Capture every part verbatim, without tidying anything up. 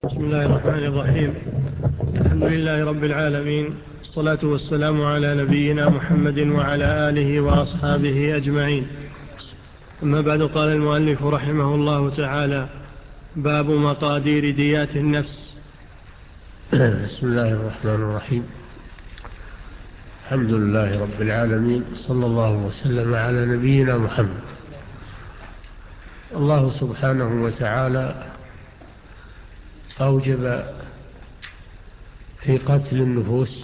بسم الله الرحمن الرحيم. الحمد لله رب العالمين، الصلاة والسلام على نبينا محمد وعلى آله وأصحابه أجمعين. أما بعد، قال المؤلف رحمه الله تعالى: باب مقادير ديات النفس. بسم الله الرحمن الرحيم. الحمد لله رب العالمين، صلى الله وسلم على نبينا محمد. الله سبحانه وتعالى أوجب في قتل النفوس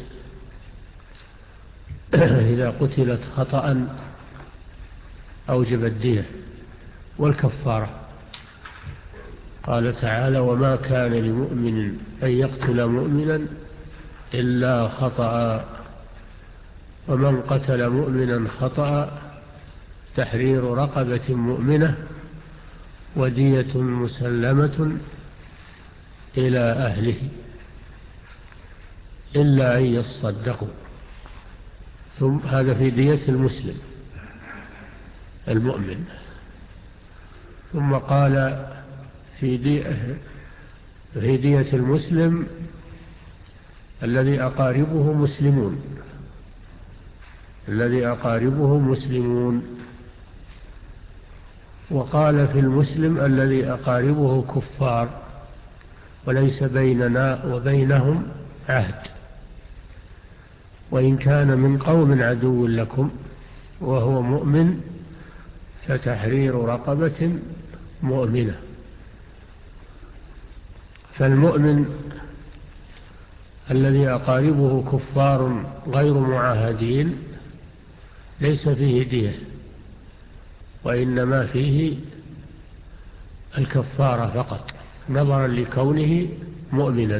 إذا قتلت خطأ أوجب الدية والكفارة. قال تعالى: وما كان لمؤمن أن يقتل مؤمنا إلا خطأ، ومن قتل مؤمنا خطأ تحرير رقبة مؤمنة ودية مسلمة إلى أهله إلا أن يصدقوا. ثم هذا في دية المسلم المؤمن. ثم قال في دية, في دية المسلم الذي أقاربه مسلمون الذي أقاربه مسلمون وقال في المسلم الذي أقاربه كفار وليس بيننا وبينهم عهد، وإن كان من قوم عدو لكم وهو مؤمن فتحرير رقبة مؤمنة. فالمؤمن الذي أقاربه كفار غير معاهدين ليس فيه دية، وإنما فيه الكفارة فقط، نظرا لكونه مؤمنا.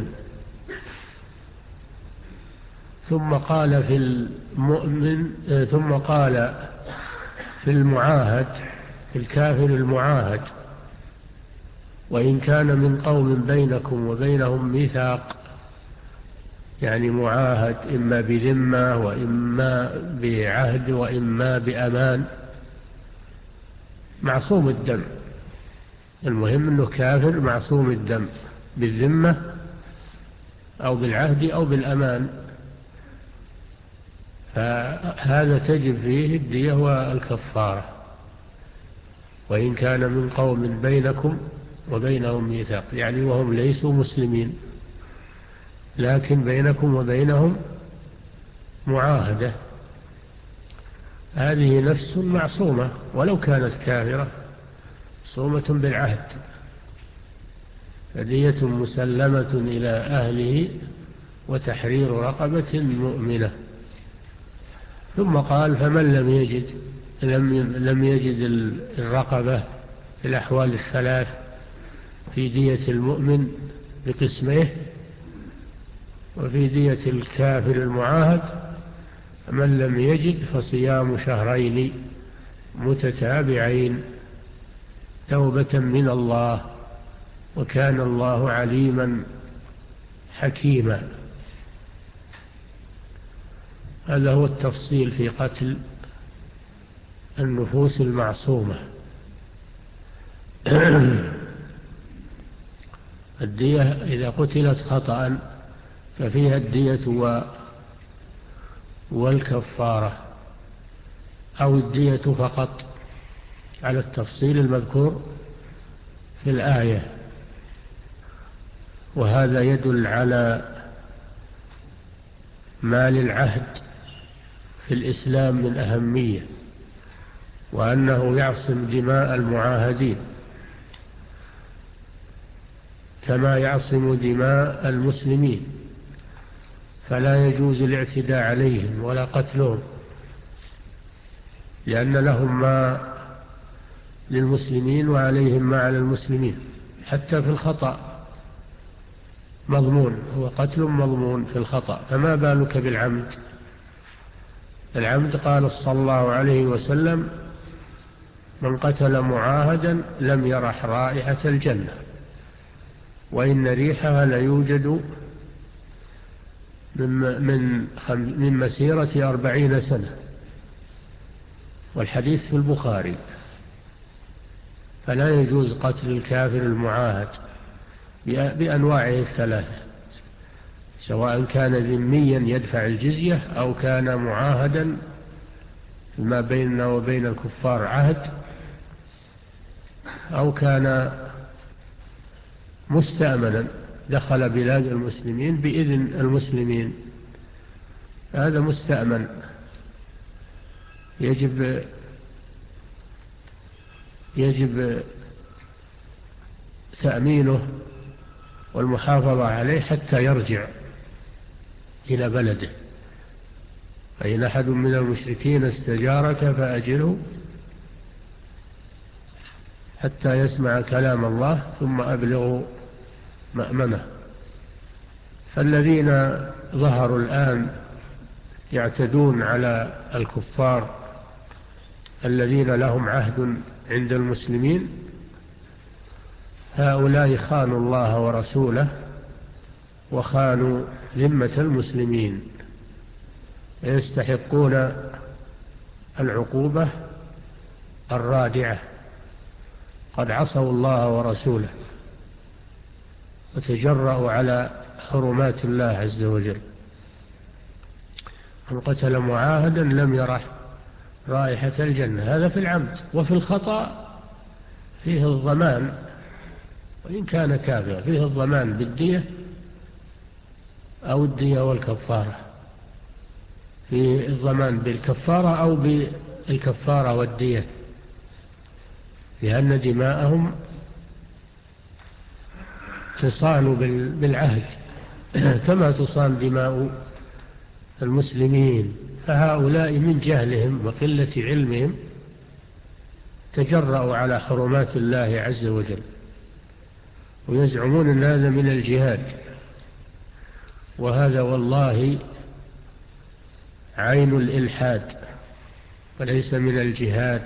ثم قال في المؤمن ثم قال في المعاهد، في الكافر المعاهد: وإن كان من قوم بينكم وبينهم ميثاق، يعني معاهد إما بذمة وإما بعهد وإما بأمان، معصوم الدم. المهم أنه كافر معصوم الدم بالذمة أو بالعهد أو بالأمان، فهذا تجب فيه الدية والكفارة. وإن كان من قوم بينكم وبينهم ميثاق، يعني وهم ليسوا مسلمين لكن بينكم وبينهم معاهدة، هذه نفس معصومة ولو كانت كافرة، معصومة بالعهد، فدية مسلمة إلى أهله وتحرير رقبة مؤمنة. ثم قال: فمن لم يجد لم لم يجد الرقبة في الأحوال الثلاث في دية المؤمن بقسمه وفي دية الكافر المعاهد، من لم يجد فصيام شهرين متتابعين توبة من الله، وكان الله عليما حكيما. هذا هو التفصيل في قتل النفوس المعصومة. الدية إذا قتلت خطأ ففيها الدية والكفارة، أو الدية فقط على التفصيل المذكور في الآية. وهذا يدل على ما للعهد في الإسلام من أهمية، وأنه يعصم دماء المعاهدين كما يعصم دماء المسلمين، فلا يجوز الاعتداء عليهم ولا قتلهم، لأن لهم ما للمسلمين وعليهم ما على المسلمين. حتى في الخطأ مضمون، هو قتل مضمون في الخطأ، فما بالك بالعمد؟ العمد قال صلى الله عليه وسلم: من قتل معاهدا لم يرح رائحة الجنة، وإن ريحها ليوجد من, من, من مسيرة أربعين سنة، والحديث في البخاري. فلا يجوز قتل الكافر المعاهد بأنواعه الثلاثة، سواء كان ذميا يدفع الجزية أو كان معاهدا ما بيننا وبين الكفار عهد، أو كان مستأمنا دخل بلاد المسلمين بإذن المسلمين، هذا مستأمن يجب يجب تأمينه والمحافظة عليه حتى يرجع إلى بلده. فإن أحد من المشركين استجارك فأجره حتى يسمع كلام الله ثم أبلغوا مأمنه. فالذين ظهروا الآن يعتدون على الكفار الذين لهم عهد عند المسلمين، هؤلاء خانوا الله ورسوله وخانوا ذمة المسلمين، يستحقون العقوبة الرادعة. قد عصوا الله ورسوله وتجرأوا على حرمات الله عز وجل. من قتل معاهدا لم يرح رائحة الجنة، هذا في العمد. وفي الخطأ فيه الضمان، وإن كان كافرا فيه الضمان بالدية أو الدية والكفارة، في الضمان بالكفارة أو بالكفارة والدية، لأن دماءهم تصان بالعهد كما تصان دماء المسلمين. فهؤلاء من جهلهم وقلة علمهم تجرأوا على حرمات الله عز وجل، ويزعمون أن هذا من الجهاد، وهذا والله عين الإلحاد وليس من الجهاد،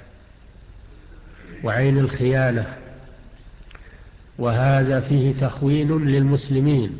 وعين الخيانة، وهذا فيه تخوين للمسلمين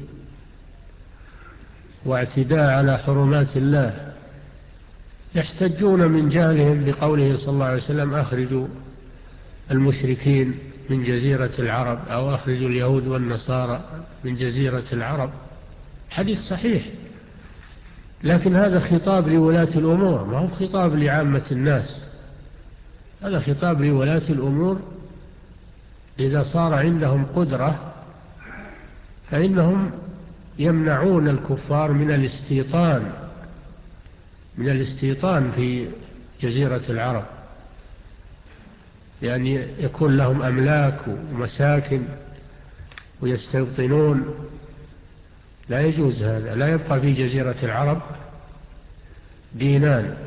واعتداء على حرمات الله. يحتجون من جهلهم بقوله صلى الله عليه وسلم أخرجوا المشركين من جزيرة العرب، أو أخرجوا اليهود والنصارى من جزيرة العرب، حديث صحيح، لكن هذا خطاب لولاة الأمور، ما هو خطاب لعامة الناس، هذا خطاب لولاة الأمور. إذا صار عندهم قدرة فإنهم يمنعون الكفار من الاستيطان من الاستيطان في جزيرة العرب، يعني يكون لهم أملاك ومساكن ويستوطنون. لا يجوز هذا، لا يبقى في جزيرة العرب دينان،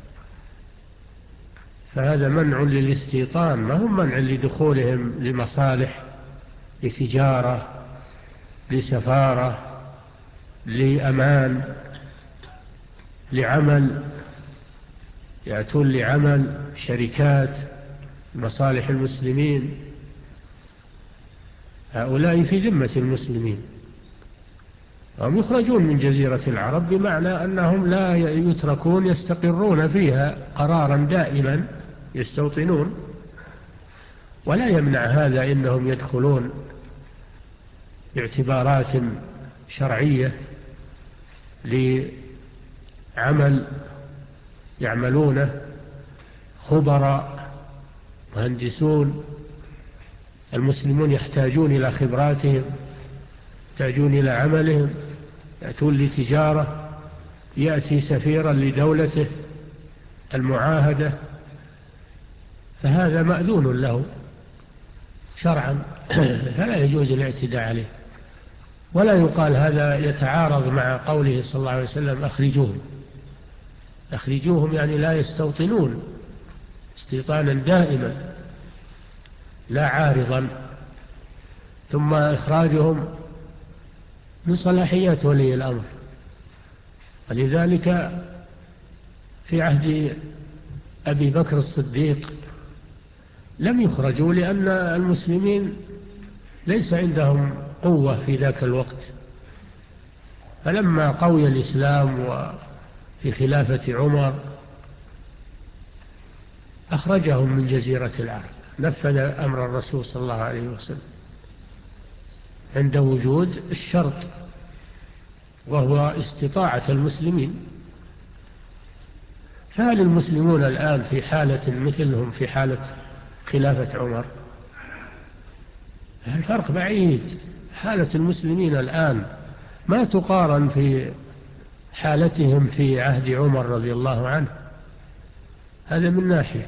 فهذا منع للاستيطان، ما هم منع لدخولهم لمصالح، لتجارة، لسفارة، لأمان، لعمل، يأتون لعمل، شركات، مصالح المسلمين. هؤلاء في ذمة المسلمين، هم يخرجون من جزيرة العرب بمعنى أنهم لا يتركون، يستقرون فيها قرارا دائما، يستوطنون. ولا يمنع هذا إنهم يدخلون باعتبارات شرعية لعمل يعملونه، خبراء مهندسون. المسلمون يحتاجون إلى خبراتهم، يحتاجون إلى عملهم، يأتون لتجارة، يأتي سفيرا لدولته المعاهدة، فهذا مأذون له شرعا، فلا يجوز الاعتداء عليه. ولا يقال هذا يتعارض مع قوله صلى الله عليه وسلم أخرجوهم، أخرجوهم يعني لا يستوطنون استيطانا دائما لا عارضا. ثم إخراجهم من صلاحيات ولي الأمر، ولذلك في عهد أبي بكر الصديق لم يخرجوا، لأن المسلمين ليس عندهم قوة في ذاك الوقت. فلما قوي الإسلام وفي خلافة عمر أخرجهم من جزيرة العرب، نفذ أمر الرسول صلى الله عليه وسلم. عند وجود الشرط وهو استطاعة المسلمين. فهل المسلمون الآن في حالة مثلهم في حالة خلافة عمر؟ الفرق بعيد. حالة المسلمين الآن ما تقارن في حالتهم في عهد عمر رضي الله عنه. هذا من ناحية.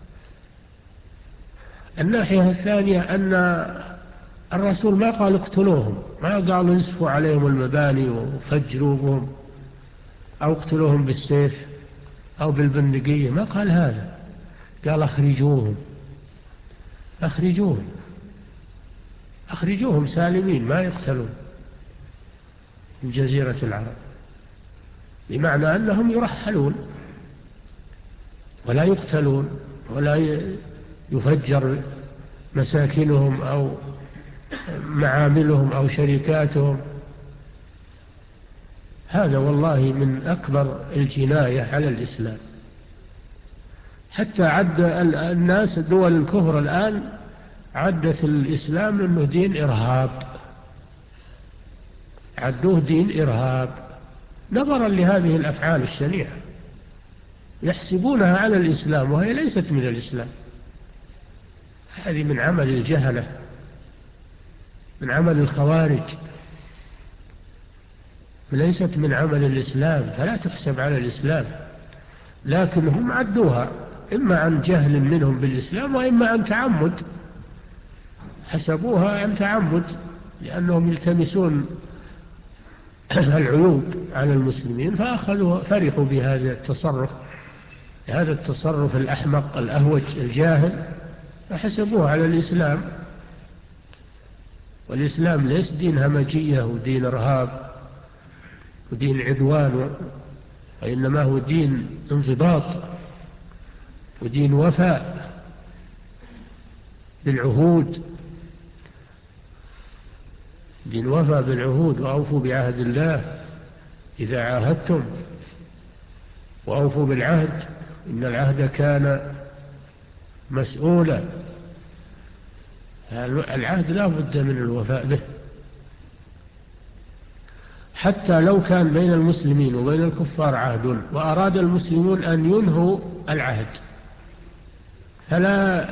الناحية الثانية أن الرسول ما قال اقتلوهم، ما قال ينسفوا عليهم المباني وفجروهم أو اقتلوهم بالسيف أو بالبندقية، ما قال هذا. قال أخرجوهم أخرجوهم أخرجوهم سالمين ما يقتلون من جزيرة العرب، بمعنى أنهم يرحلون ولا يقتلون ولا يفجر مساكنهم أو معاملهم أو شركاتهم. هذا والله من أكبر الجناية على الإسلام. حتى عد الناس دول الكفر الآن عدت الإسلام أنه دين إرهاب، عدوه دين إرهاب نظرا لهذه الأفعال الشنيعة، يحسبونها على الإسلام وهي ليست من الإسلام. هذه من عمل الجهلة، من عمل الخوارج، ليست من عمل الإسلام، فلا تحسب على الإسلام. لكن هم عدوها إما عن جهل منهم بالإسلام وإما عن تعمد، حسبوها عن تعمد لأنهم يلتمسون العيوب على المسلمين، فأخذوا فرحوا بهذا التصرف، هذا التصرف الأحمق الأهوج الجاهل، فحسبوه على الإسلام. والإسلام ليس دين همجية ودين إرهاب ودين عدوان، وإنما هو دين انضباط ودين وفاء بالعهود، دين وفاء بالعهود. وأوفوا بعهد الله إذا عاهدتم وأوفوا بالعهد إن العهد كان مسؤولا. العهد لا بد من الوفاء به، حتى لو كان بين المسلمين وبين الكفار عهد وأراد المسلمون أن ينهوا العهد فلا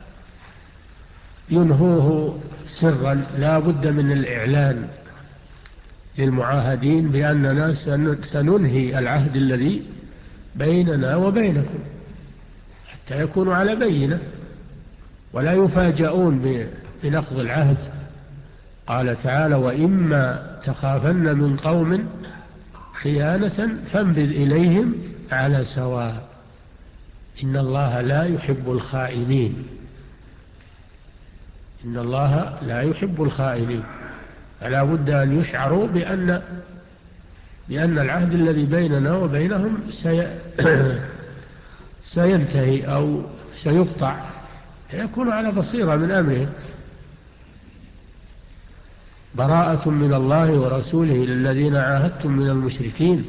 ينهوه سرا، لا بد من الإعلان للمعاهدين بأننا سننهي العهد الذي بيننا وبينكم، حتى يكونوا على بينة ولا يفاجؤون بنقض العهد. قال تعالى: وإما تخافن من قوم خيانة فانبذ إليهم على سواء إن الله لا يحب الخائنين. إن الله لا يحب الخائنين. فلا بد أن يشعروا بأن بأن العهد الذي بيننا وبينهم سي... سينتهي أو سيقطع، فيكون على بصيرة من أمرهم. براءة من الله ورسوله للذين عاهدتم من المشركين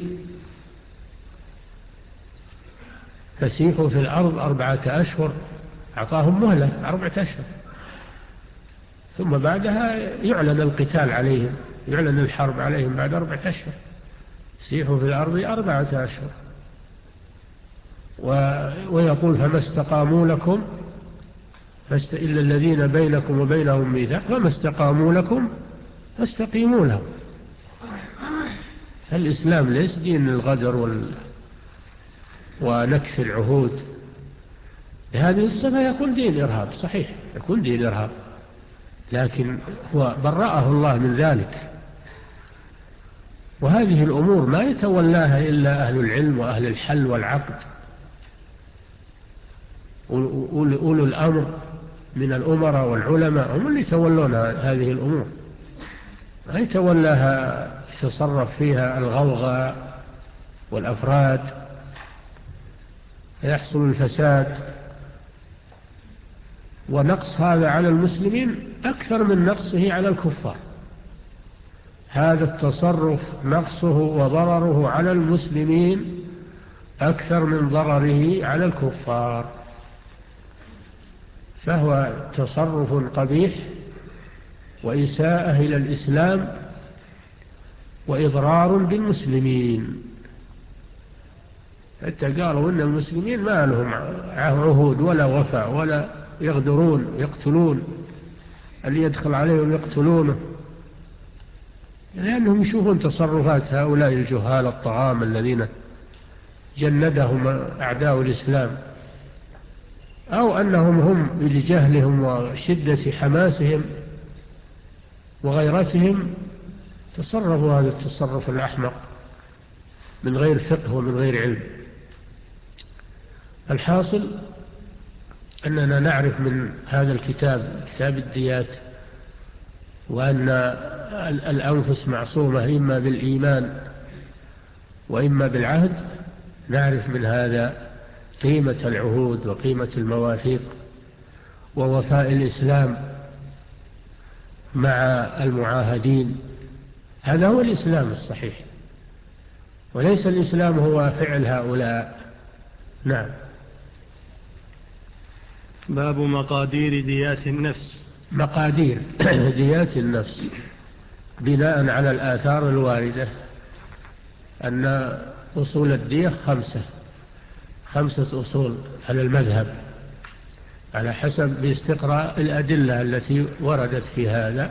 فسيحوا في الأرض أربعة أشهر. أعطاهم مهلة أربعة أشهر، ثم بعدها يعلن القتال عليهم، يعلن الحرب عليهم بعد أربعة أشهر. سيحوا في الأرض أربعة أشهر. و... ويقول: فما استقاموا لكم فاست... إلا الذين بينكم وبينهم ميثاق فما استقاموا لكم فاستقيموا لهم. الإسلام ليس دين الغدر وال... ونكث العهود. بهذه الصفة يكون دين إرهاب، صحيح يكون دين إرهاب، لكن هو برأه الله من ذلك. وهذه الأمور ما يتولاها إلا أهل العلم وأهل الحل والعقد، أولو الأمر من الأمراء والعلماء هم اللي يتولون هذه الأمور، ما يتولاها يتصرف فيها الغوغاء والأفراد فيحصل الفساد. ونقص هذا على المسلمين أكثر من نقصه على الكفار. هذا التصرف نقصه وضرره على المسلمين أكثر من ضرره على الكفار، فهو تصرف قبيح وإساءة إلى الإسلام وإضرار بالمسلمين. حتى قالوا إن المسلمين ما لهم عهود ولا وفاء ولا يغدرون يقتلون اللي يدخل عليهم يقتلونه، لأنهم يشوفون تصرفات هؤلاء الجهال الطغام الذين جندهم أعداء الإسلام، أو أنهم هم لجهلهم وشدة حماسهم وغيرتهم تصرفوا هذا التصرف الأحمق من غير فقه ومن غير علم. الحاصل أننا نعرف من هذا الكتاب كتاب الديات وأن الأنفس معصومة إما بالإيمان وإما بالعهد. نعرف من هذا قيمة العهود وقيمة المواثيق ووفاء الإسلام مع المعاهدين. هذا هو الإسلام الصحيح، وليس الإسلام هو فعل هؤلاء. نعم. باب مقادير ديات النفس. مقادير ديات النفس بناء على الآثار الواردة أن أصول الدية خمسة خمسة أصول على المذهب على حسب باستقراء الأدلة التي وردت في هذا،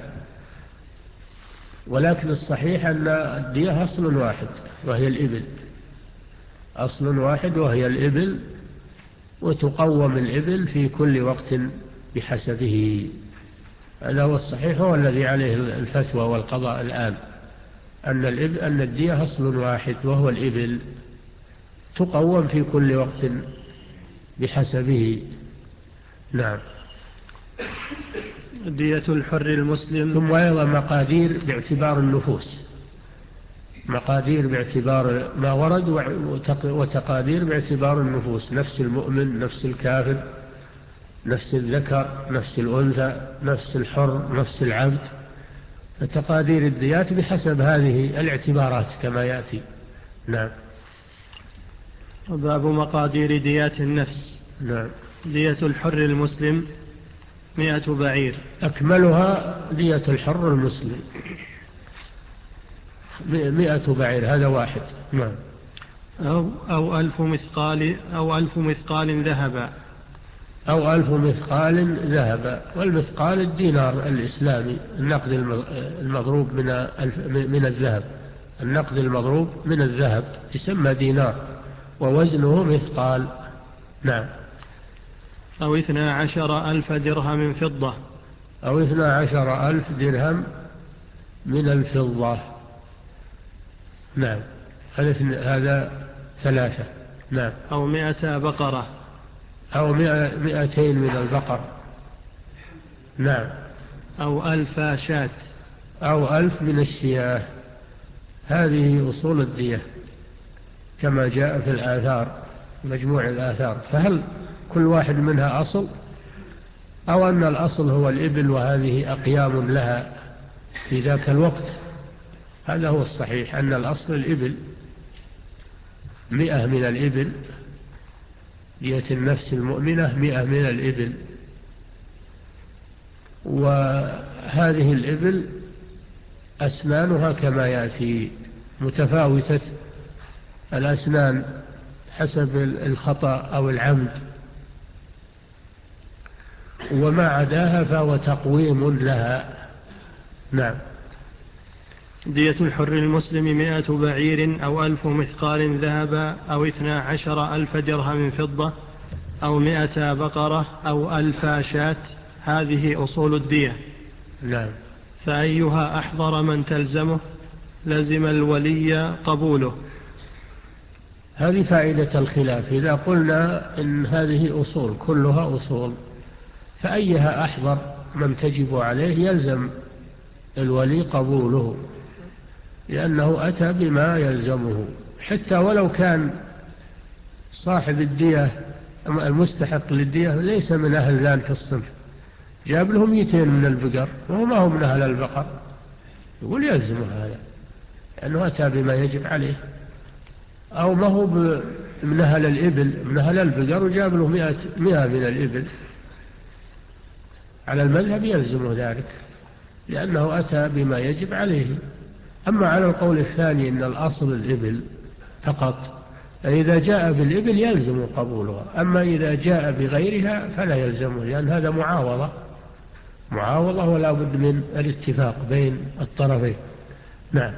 ولكن الصحيح أن الدية أصل واحد وهي الإبل، أصل واحد وهي الإبل، وتقوم الإبل في كل وقت بحسبه. هذا هو الصحيح، هو الذي عليه الفتوى والقضاء الآن، أن الإبل أن الدية أصل واحد وهو الإبل، تقوم في كل وقت بحسبه. نعم. دية الحر المسلم. ثم أيضا مقادير باعتبار النفوس، مقادير باعتبار ما ورد، وتقادير باعتبار النفوس، نفس المؤمن، نفس الكافر، نفس الذكر، نفس الأنثى، نفس الحر، نفس العبد. فتقادير الديات بحسب هذه الاعتبارات كما يأتي. نعم. باب مقادير ديات النفس. نعم. دية الحر المسلم مئة بعير، أكملها دية الحر المسلم مئة بعير، هذا واحد. نعم. أو, أو ألف مثقال أو ألف مثقال ذهبا أو ألف مثقال ذهبا. والمثقال الدينار الإسلامي، النقد المضروب من من الذهب، النقد المضروب من الذهب يسمى دينار ووزنه مثقال. نعم. أو اثنى عشر ألف درهم فضة، أو اثنى عشر ألف درهم من الفضة. نعم. هذا ثلاثة. نعم. أو مئة بقرة، أو مئتين من البقر. نعم. أو ألف شاة، أو ألف من الشياه. هذه أصول الدية كما جاء في الآثار، مجموع الآثار. فهل كل واحد منها أصل، أو أن الأصل هو الإبل وهذه أقيام لها في ذاك الوقت؟ هذا هو الصحيح، أن الأصل الإبل، مئة من الإبل، دية النفس المؤمنة مئة من الإبل. وهذه الإبل أسنانها كما يأتي متفاوتة الأسنان حسب الخطأ أو العمد، وما عداها فهو تقويم لها. نعم. دية الحر المسلم مئة بعير أو ألف مثقال ذهبا أو اثنى عشر ألف درهم فضة أو مئة بقرة أو ألف شاة. هذه أصول الدية. نعم. فأيها أحضر من تلزمه لزم الولي قبوله. هذه فائدة الخلاف. إذا قلنا إن هذه أصول كلها أصول، فأيها أحضر من تجب عليه يلزم الولي قبوله، لأنه أتى بما يلزمه، حتى ولو كان صاحب الدية المستحق للدية ليس من أهل ذلك الصنف، جاب لهم مئتين من البقر وهو ما هو من أهل البقر، يقول يلزمه هذا لأنه أتى بما يجب عليه. أو ما هو من أهل الإبل، من أهل البقر، وجاب له مئة, مئة من الإبل، على المذهب يلزمه ذلك. لأنه أتى بما يجب عليه. أما على القول الثاني إن الأصل الإبل فقط، إذا جاء بالإبل يلزم قبولها، أما إذا جاء بغيرها فلا يلزمه، لأن هذا معاوضة معاوضة ولا بد من الاتفاق بين الطرفين. نعم.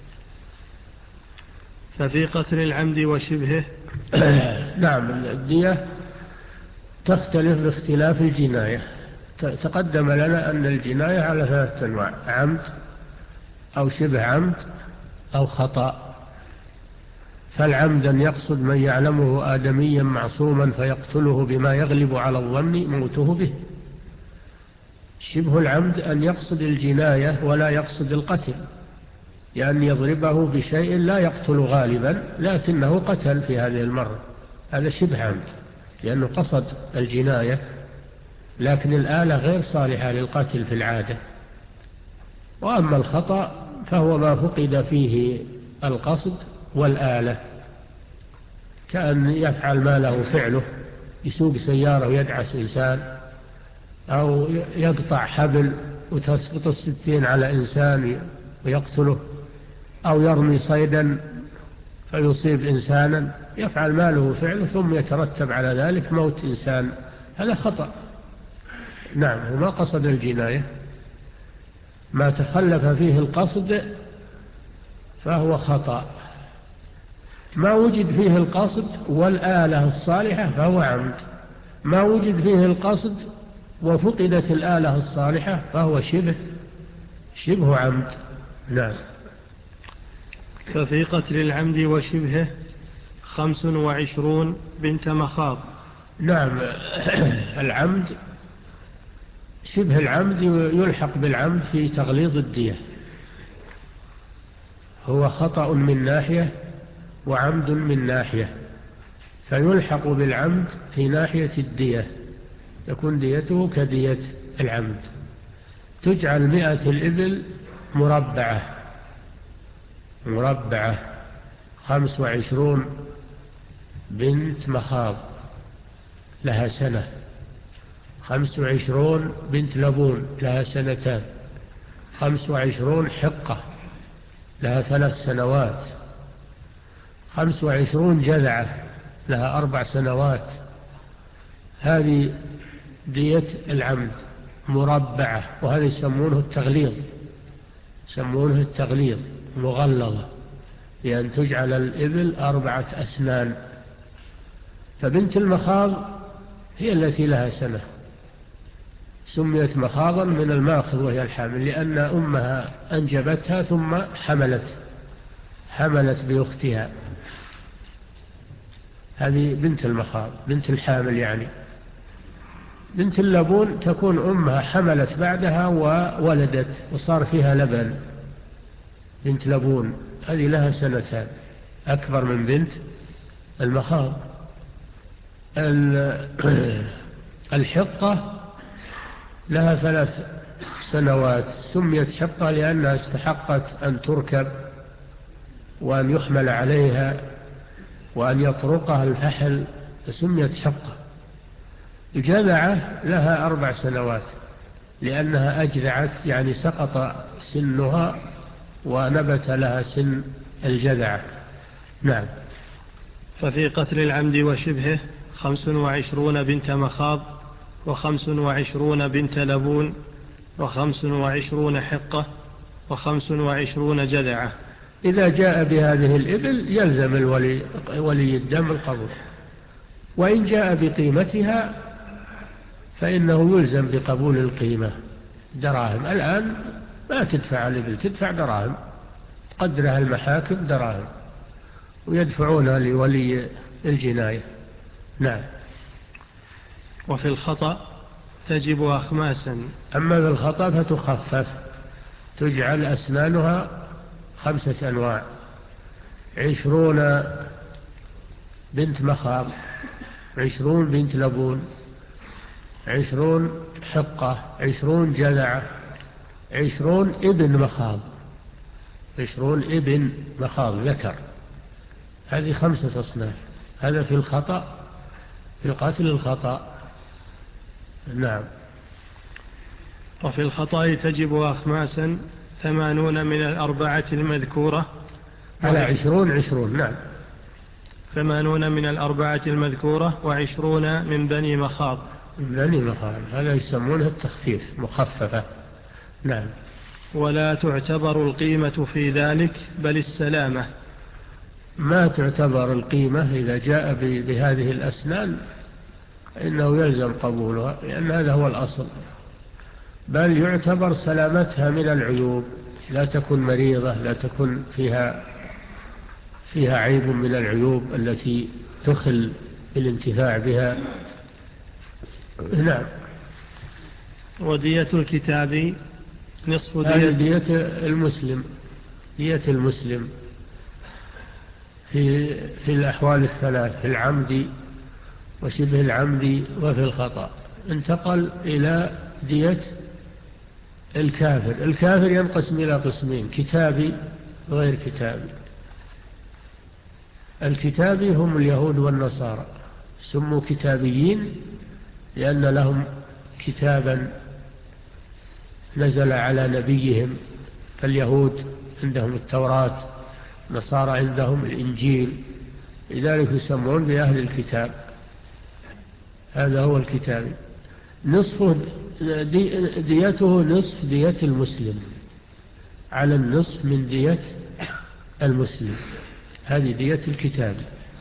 ففي قتل العمد وشبهه نعم، الدية تختلف باختلاف الجناية. تقدم لنا أن الجناية على ثلاثة أنواع: عمد أو شبه عمد أو خطأ. فالعمد أن يقصد من يعلمه آدميا معصوما فيقتله بما يغلب على الظن موته به. شبه العمد أن يقصد الجناية ولا يقصد القتل، يعني يضربه بشيء لا يقتل غالبا لكنه قتل في هذه المرة، هذا شبه عمد لأنه قصد الجناية لكن الآلة غير صالحة للقتل في العادة. وأما الخطأ فهو ما فقد فيه القصد والآلة، كأن يفعل ما له فعله، يسوق سيارة ويدعس إنسان، أو يقطع حبل وتسقط السكين على إنسان ويقتله، أو يرمي صيدا فيصيب إنسانا، يفعل ما له فعله ثم يترتب على ذلك موت إنسان، هذا خطأ. نعم، وما قصد الجناية. ما تخلف فيه القصد فهو خطأ. ما وجد فيه القصد والآلة الصالحة فهو عمد. ما وجد فيه القصد وفقدت الآلة الصالحة فهو شبه شبه عمد. نعم. ففي قتل العمد وشبهه خمس وعشرون بنت مخاض. نعم. العمد شبه العمد يلحق بالعمد في تغليظ الدية، هو خطأ من ناحية وعمد من ناحية، فيلحق بالعمد في ناحية الدية، تكون ديته كدية العمد. تجعل مئة الإبل مربعة مربعة خمس وعشرون بنت مخاض لها سنة، خمس وعشرون بنت لبون لها سنتان، خمس وعشرون حقة لها ثلاث سنوات، خمس وعشرون جذعة لها أربع سنوات. هذه دية العمد مربعة، وهذا يسمونه التغليظ يسمونه التغليظ مغلظة، لأن تجعل الإبل أربعة أسنان. فبنت المخاض هي التي لها سنة، سميت مخاضا من الماخذ وهي الحامل، لأن أمها أنجبتها ثم حملت حملت بأختها، هذه بنت المخاض، بنت الحامل. يعني بنت اللبون تكون أمها حملت بعدها وولدت وصار فيها لبن، بنت لبون هذه لها سنتان، أكبر من بنت المخاض. الحقة لها ثلاث سنوات، سميت حقة لأنها استحقت أن تركب وأن يحمل عليها وأن يطرقها الفحل، فسميت حقة. الجذعة لها أربع سنوات لأنها أجذعت، يعني سقط سنها ونبت لها سن الجذعة. نعم. ففي قتل العمد وشبهه خمس وعشرون بنت مخاض وخمس وعشرون بنت لبون وخمس وعشرون حقة وخمس وعشرون جذعة. إذا جاء بهذه الإبل يلزم الولي ولي الدم القبول، وإن جاء بقيمتها فإنه يلزم بقبول القيمة دراهم. الآن ما تدفع الإبل، تدفع دراهم، تقدرها المحاكم دراهم ويدفعونها لولي الجناية. نعم. وفي الخطأ تجب أخماسا. أما في الخطأ فتخفف، تجعل أسنانها خمسة أنواع: عشرون بنت مخاض، عشرون بنت لبون، عشرون حقة، عشرون جذعة، عشرون ابن مخاض، عشرون ابن مخاض ذكر. هذه خمسة أصناف. هذا في الخطأ، في قتل الخطأ. نعم. وفي الخطأ تجب أخماسا ثمانون من الأربعة المذكورة على عشرون عشرون. نعم. ثمانون من الأربعة المذكورة وعشرون من بني مخاض. من بني مخاض هذا يسمونه التخفيف مخففة. نعم. ولا تعتبر القيمة في ذلك بل السلامة. ما تعتبر القيمة إذا جاء بهذه الأسنان إنه يلزم قبولها لأن هذا هو الأصل، بل يعتبر سلامتها من العيوب، لا تكون مريضة، لا تكون فيها فيها عيب من العيوب التي تخل بالانتفاع بها. نعم. ودية الكتاب نصف دية. هذه دية المسلم، دية المسلم في في الأحوال الثلاث، في العمد وشبه العمد وفي الخطأ. انتقل إلى دية الكافر. الكافر ينقسم إلى قسمين: كتابي وغير كتابي. الكتابي هم اليهود والنصارى، سموا كتابيين لأن لهم كتابا نزل على نبيهم، فاليهود عندهم التوراة، النصارى عندهم الإنجيل، لذلك يسمون بأهل الكتاب. هذا هو الكتابي. نصفه دي ديته نصف دية المسلم على النصف من دية المسلم، هذه دية الكتاب.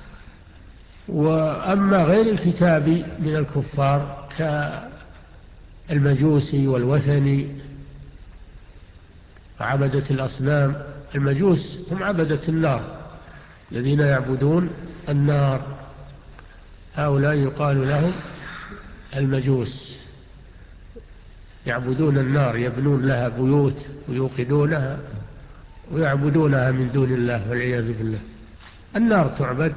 وأما غير الكتابي من الكفار كالمجوسي والوثني وعبدة الأصنام، المجوس هم عبدة النار الذين يعبدون النار، هؤلاء يقال لهم المجوس، يعبدون النار، يبنون لها بيوت ويوقدونها ويعبدونها من دون الله والعياذ بالله. النار تعبد،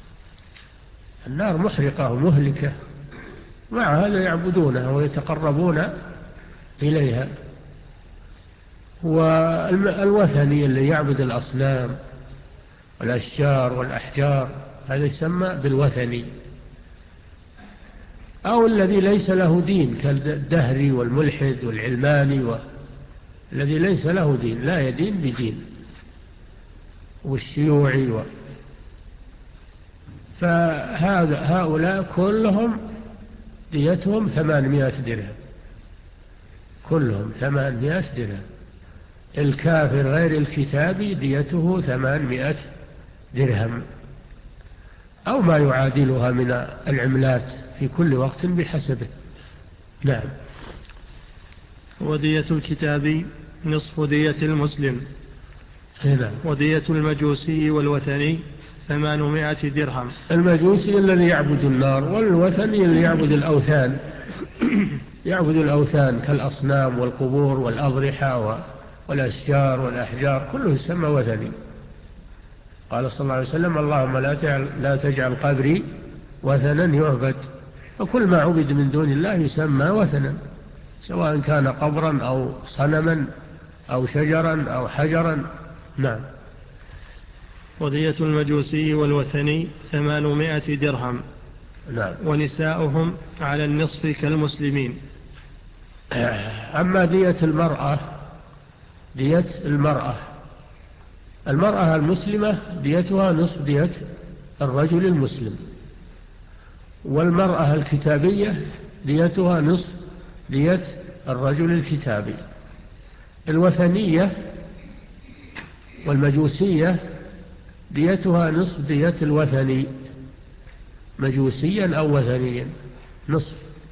النار محرقة ومهلكة، مع هذا يعبدونها ويتقربون إليها. والوثني اللي يعبد الأصنام والأشجار والأحجار هذا يسمى بالوثني. أو الذي ليس له دين كالدهري والملحد والعلماني و... الذي ليس له دين، لا يدين بدين، والشيوعي و... فهذا هؤلاء كلهم ديتهم ثمانمائة درهم، كلهم ثمانمائة درهم. الكافر غير الكتابي ديته ثمانمائة درهم أو ما يعادلها من العملات في كل وقت بحسبه. نعم. ودية الكتابي نصف دية المسلم. نعم. ودية المجوسي والوثني ثمانمائة درهم. المجوسي الذي يعبد النار، والوثني اللي يعبد الأوثان يعبد الأوثان كالأصنام والقبور والأضرحة والأشجار والأحجار، كله يسمى وثني. قال صلى الله عليه وسلم: اللهم لا تجعل, لا تجعل قبري وثنا يعبد. وكل ما عبد من دون الله يسمى وثنا، سواء كان قبرا أو صنما أو شجرا أو حجرا. نعم. ودية المجوسي والوثني ثمانمائة درهم. نعم. ونساؤهم على النصف كالمسلمين. أما دية المرأة، دية المرأة المرأة المسلمة ديتها نصف دية الرجل المسلم، والمرأة الكتابية ديتها نصف دية الرجل الكتابي. الوثنية والمجوسية ديتها نصف دية الوثني، مجوسيا أو وثنيا نصف،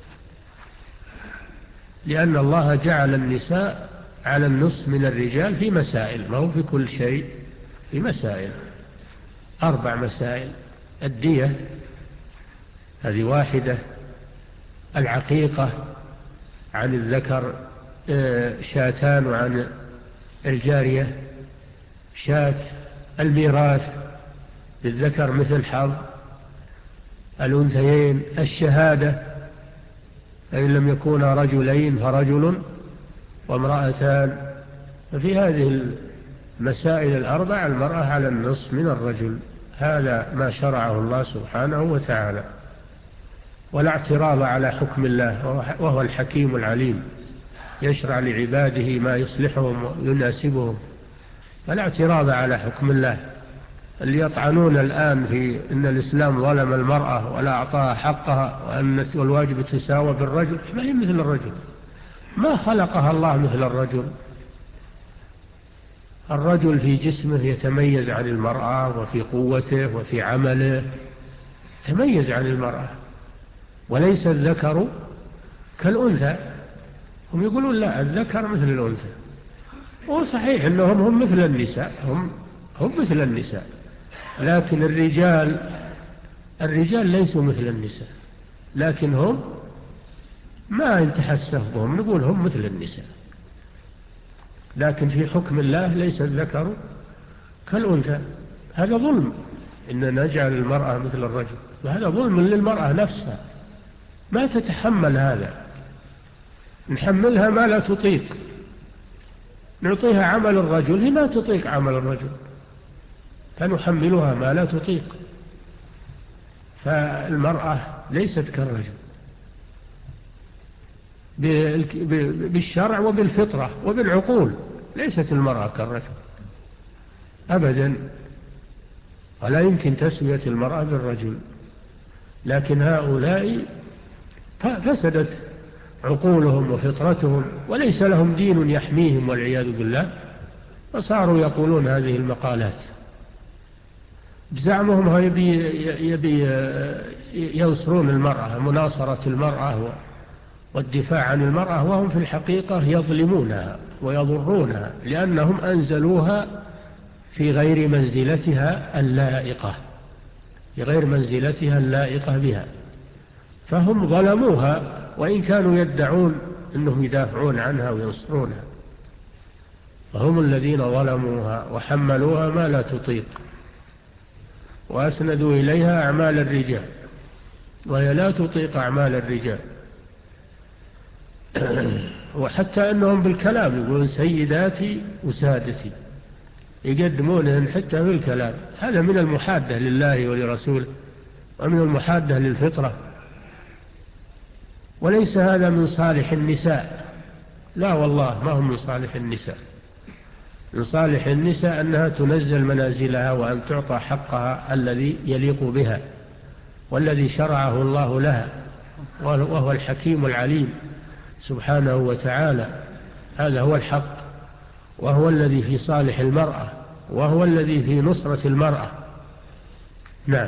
لأن الله جعل النساء على النصف من الرجال في مسائل، ما هو في كل شيء، في مسائل، أربع مسائل: الدية هذه واحدة، العقيقة عن الذكر شاتان وعن الجارية شات، الميراث للذكر مثل حظ الأنثيين، الشهادة فإن لم يكونا رجلين فرجل وامرأتان. ففي هذه المسائل الأربع المرأة على النصف من الرجل، هذا ما شرعه الله سبحانه وتعالى، ولا اعتراض على حكم الله وهو الحكيم العليم. يشرع لعباده ما يصلحهم ويناسبهم، فلا اعتراض على حكم الله. اللي يطعنون الآن في أن الإسلام ظلم المرأة ولا أعطاها حقها وأن الواجب تساوى بالرجل، ما هي مثل الرجل، ما خلقها الله مثل الرجل. الرجل في جسمه يتميز عن المرأة، وفي قوته وفي عمله تميز عن المرأة، وليس الذكر كالأنثى. هم يقولون لا، الذكر مثل الأنثى، وصحيح أنهم هم مثل النساء، هم, هم مثل النساء، لكن الرجال الرجال ليسوا مثل النساء، لكن هم ما نتحسف بهم، نقول هم مثل النساء. لكن في حكم الله ليس الذكر كالأنثى. هذا ظلم، إن نجعل المرأة مثل الرجل، وهذا ظلم للمرأة نفسها، ما تتحمل هذا، نحملها ما لا تطيق، نعطيها عمل الرجل، هي ما تطيق عمل الرجل، فنحملها ما لا تطيق. فالمرأة ليست كالرجل بالشرع وبالفطرة وبالعقول، ليست المرأة كالرجل أبدا، ولا يمكن تسوية المرأة بالرجل. لكن هؤلاء فسدت عقولهم وفطرتهم، وليس لهم دين يحميهم والعياذ بالله، فصاروا يقولون هذه المقالات بزعمهم يبي, يبي ينصرون المرأة، مناصرة المرأة والدفاع عن المرأة، وهم في الحقيقة يظلمونها ويضرونها، لأنهم أنزلوها في غير منزلتها اللائقة، في غير منزلتها اللائقة بها، فهم ظلموها، وإن كانوا يدعون أنهم يدافعون عنها وينصرونها، فهم الذين ظلموها وحملوها ما لا تطيق، وأسندوا إليها أعمال الرجال، وهي لا تطيق أعمال الرجال. وحتى أنهم بالكلام يقولون سيداتي وسادتي، يقدمونهن حتى بالكلام، هذا من المحادة لله ولرسوله، ومن المحادة للفطرة، وليس هذا من صالح النساء، لا والله ما هم من صالح النساء. من صالح النساء أنها تنزل منازلها، وأن تعطى حقها الذي يليق بها والذي شرعه الله لها، وهو الحكيم العليم سبحانه وتعالى. هذا هو الحق، وهو الذي في صالح المرأة، وهو الذي في نصرة المرأة. نعم.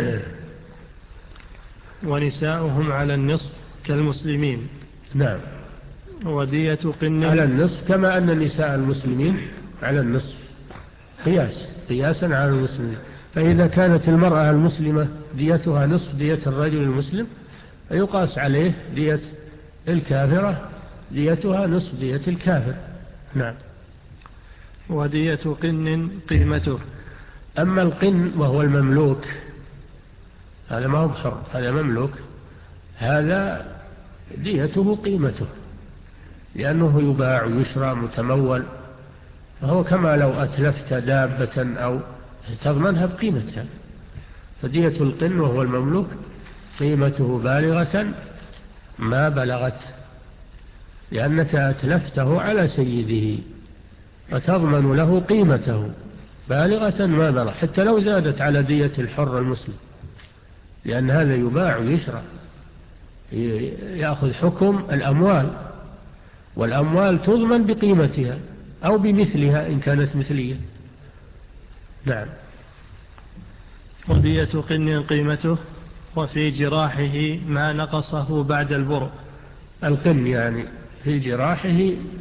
ونساؤهم على النصف كالمسلمين. نعم. ودية قن على النصف، كما أن نساء المسلمين على النصف، قياس قياسا على المسلمين. فإذا كانت المرأة المسلمة ديتها نصف دية الرجل المسلم، فيقاس عليه دية الكافرة، ديتها نصف دية الكافر. نعم. ودية قن قيمته. أما القن وهو المملوك، هذا ما هو بحر، هذا مملوك، هذا ديته قيمته، لأنه يباع ويشرى متمول، فهو كما لو أتلفت دابة أو تضمنها بقيمتها. فدية القن وهو المملوك قيمته بالغة ما بلغت، لأنك أتلفته على سيده، فتضمن له قيمته بالغة ما بلغ، حتى لو زادت على دية الحر المسلم، لأن هذا يباع ويشرى، يأخذ حكم الأموال، والأموال تضمن بقيمتها أو بمثلها إن كانت مثلية. نعم. ودية قن قيمته. وفي جراحه ما نقصه بعد البرء. القن يعني في جراحه،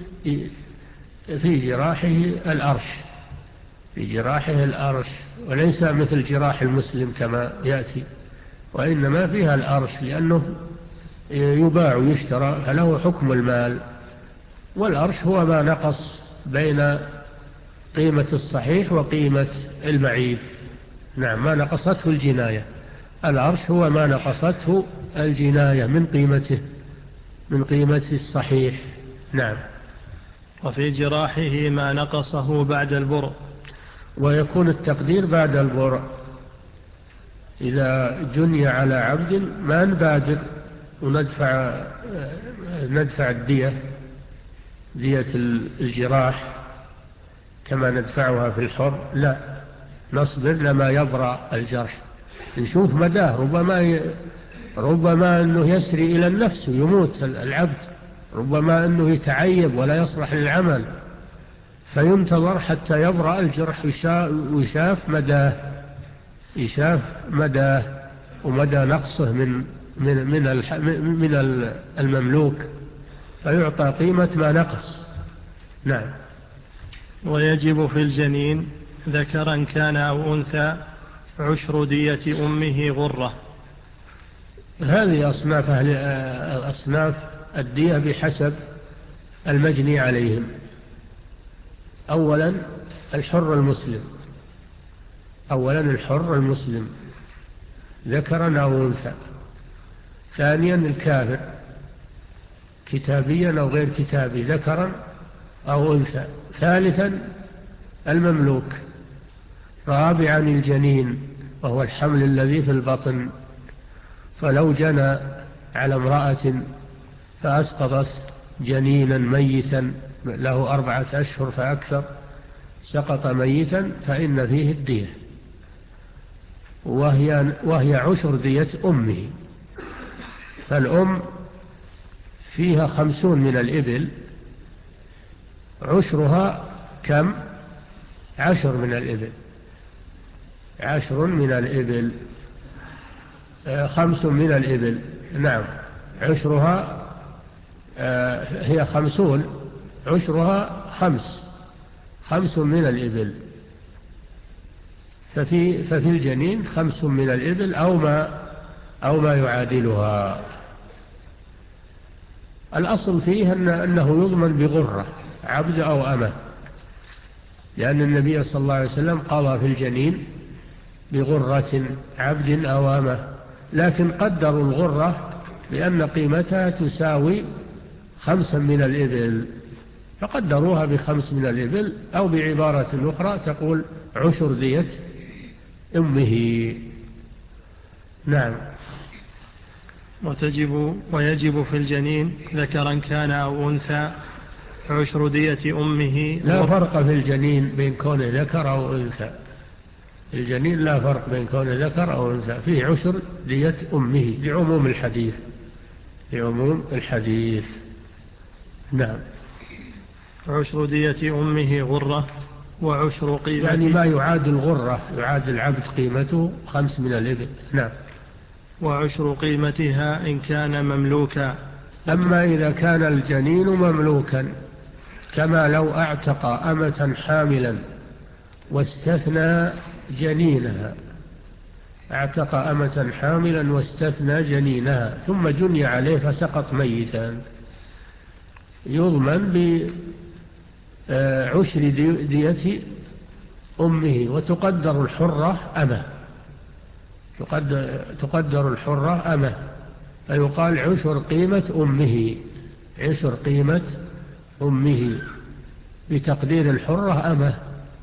في جراحه الأرش، في جراحه الأرش، وليس مثل جراح المسلم كما يأتي، وإنما فيها الأرش، لأنه يباع ويشترى، فله حكم المال. والأرش هو ما نقص بين قيمة الصحيح وقيمة المعيب. نعم، ما نقصته الجناية. الأرش هو ما نقصته الجناية من قيمته، من قيمة الصحيح. نعم. وفي جراحه ما نقصه بعد البرء. ويكون التقدير بعد البرء. إذا جني على عبد ما نبادر وندفع ندفع الدية دية الجراح كما ندفعها في الحر، لا، نصبر لما يبرأ الجرح، نشوف مداه، ربما ي... ربما أنه يسري إلى النفس ويموت العبد، ربما أنه يتعيب ولا يصلح للعمل، فينتظر حتى يبرأ الجرح ويشاف مداه، يشاف مداه ومدى نقصه من من من من المملوك، فيعطى قيمة ما نقص. نعم. ويجب في الجنين ذكرا كان أو أنثى عشر دية أمه غرة. هذه أصناف أهل أصناف الدية بحسب المجني عليهم. أولا الحر المسلم، أولا الحر المسلم ذكرا أو أنثى. ثانيا الكافر كتابيا أو غير كتابي ذكرا أو أنثى. ثالثا المملوك. رابعا الجنين وهو الحمل الذي في البطن، فلو جنى على امرأة فأسقطت جنينا ميتا له أربعة أشهر فأكثر، سقط ميتا، فإن فيه الدية، وهي, وهي عشر دية أمه. فالأم فيها خمسون من الإبل، عشرها كم؟ عشر من الإبل، عشر من الإبل، خمس من الإبل. نعم، عشرها هي خمسون، عشرها خمس، خمس من الإبل. ففي, ففي الجنين خمس من الإبل أو ما, أو ما يعادلها. الأصل فيه أنه يضمن بغرة، عبد أو أمة، لأن النبي صلى الله عليه وسلم قضى في الجنين بغرة عبد أو أمة، لكن قدروا الغرة لأن قيمتها تساوي خمسا من الإبل، فقدروها بخمس من الإبل، أو بعبارة أخرى تقول عشر دية أمه. نعم. وتجب ويجب في الجنين ذكرا كان أو أنثى عشر دية أمه. لا فرق في الجنين بين كونه ذكر أو أنثى، الجنين لا فرق بين كونه ذكر أو أنثى، فيه عشر دية أمه لعموم الحديث، لعموم الحديث. نعم. عشر دية أمه غرة وعشر قيمته، يعني ما يعاد الغرة، يعاد العبد قيمته خمس من الإبل. نعم. وعشر قيمتها إن كان مملوكا. أما إذا كان الجنين مملوكا، كما لو اعتق أمة حاملا واستثنى جنينها، اعتق أمة حاملا واستثنى جنينها ثم جني عليه فسقط ميتا، يضمن بعشر دية أمه، وتقدر الحرة أمة، تقدر, تقدر الحرة أمة، فيقال عشر قيمة أمه، عشر قيمة أمه بتقدير الحرة أمة،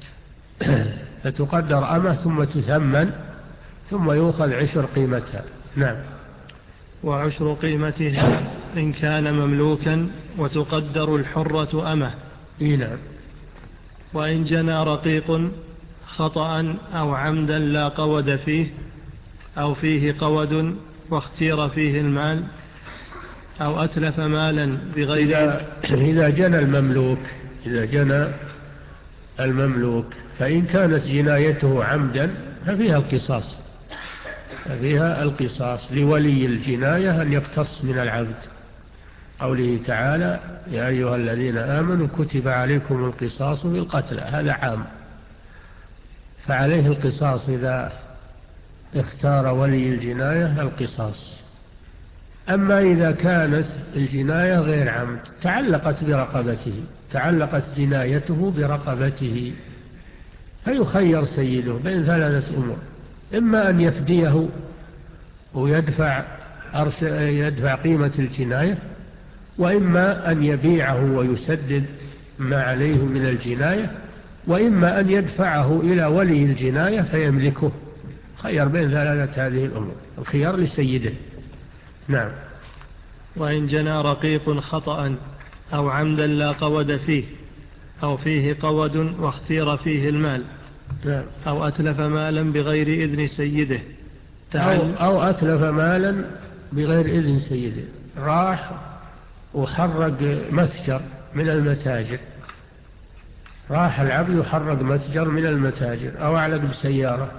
فتقدر أمة ثم تثمن ثم يؤخذ عشر قيمتها. نعم. وعشر قيمتها إن كان مملوكا وتقدر الحرة أمة. نعم. وإن جنى رقيق خطأ أو عمدا لا قود فيه أو فيه قود واختير فيه المال أو أتلف مالا بغير إذا, إذا جنى المملوك إذا جنى المملوك فإن كانت جنايته عمدا ففيها القصاص، ففيها القصاص لولي الجناية أن يقتص من العبد، قوله تعالى يا أيها الذين آمنوا كتب عليكم القصاص بالقتل، هذا عام، فعليه القصاص إذا اختار ولي الجناية القصاص. أما إذا كانت الجناية غير عمد تعلقت برقبته، تعلقت جنايته برقبته، فيخير سيده بين ثلاثة أمور: إما أن يفديه ويدفع يدفع قيمة الجناية، وإما أن يبيعه ويسدد ما عليه من الجناية، وإما أن يدفعه إلى ولي الجناية فيملكه. خير بين ثلاثة هذه الأمور، الخيار لسيده. نعم. وإن جنى رقيق خطأ أو عمدا لا قود فيه، أو فيه قود واختير فيه المال، أو أتلف مالا بغير إذن سيده. أو, أو أتلف مالا بغير إذن سيده، راح وحرق متجر من المتاجر، راح العبد وحرق متجر من المتاجر أو أعلق بسيارة،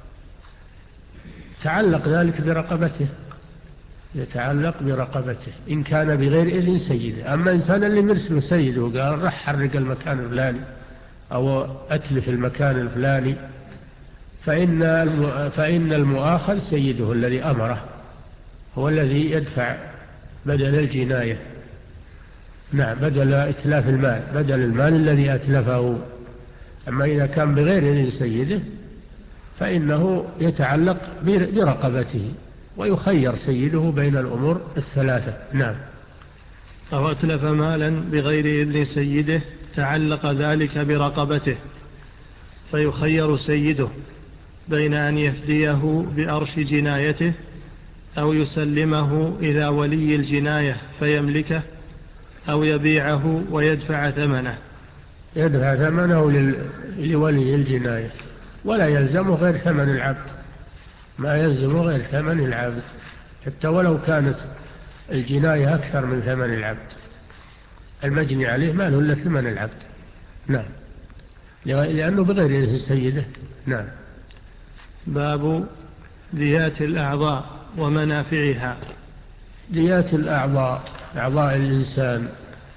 تعلق ذلك برقبته، يتعلق برقبته إن كان بغير إذن سيده. أما إنسان اللي مرسله سيده وقال راح حرق المكان الفلاني أو أتلف المكان الفلاني، فإن فإن المؤاخذ سيده الذي أمره، هو الذي يدفع بدل الجناية. نعم، بدل إتلاف المال، بدل المال الذي أتلفه. أما إذا كان بغير إذن سيده فإنه يتعلق برقبته، ويخير سيده بين الأمور الثلاثة. نعم. أو أتلف مالا بغير إذن سيده تعلق ذلك برقبته، فيخير سيده بين أن يفديه بأرش جنايته، أو يسلمه إلى ولي الجناية فيملكه، أو يبيعه ويدفع ثمنه. يدفع ثمنه لولي الجناية، ولا يلزمه غير ثمن العبد، ما يلزمه غير ثمن العبد، حتى ولو كانت الجناية أكثر من ثمن العبد، المجني عليه ما له إلا ثمن العبد. نعم، لأنه بغير إذن سيده. نعم. باب ديات الأعضاء ومنافعها. ديات الأعضاء، أعضاء الإنسان،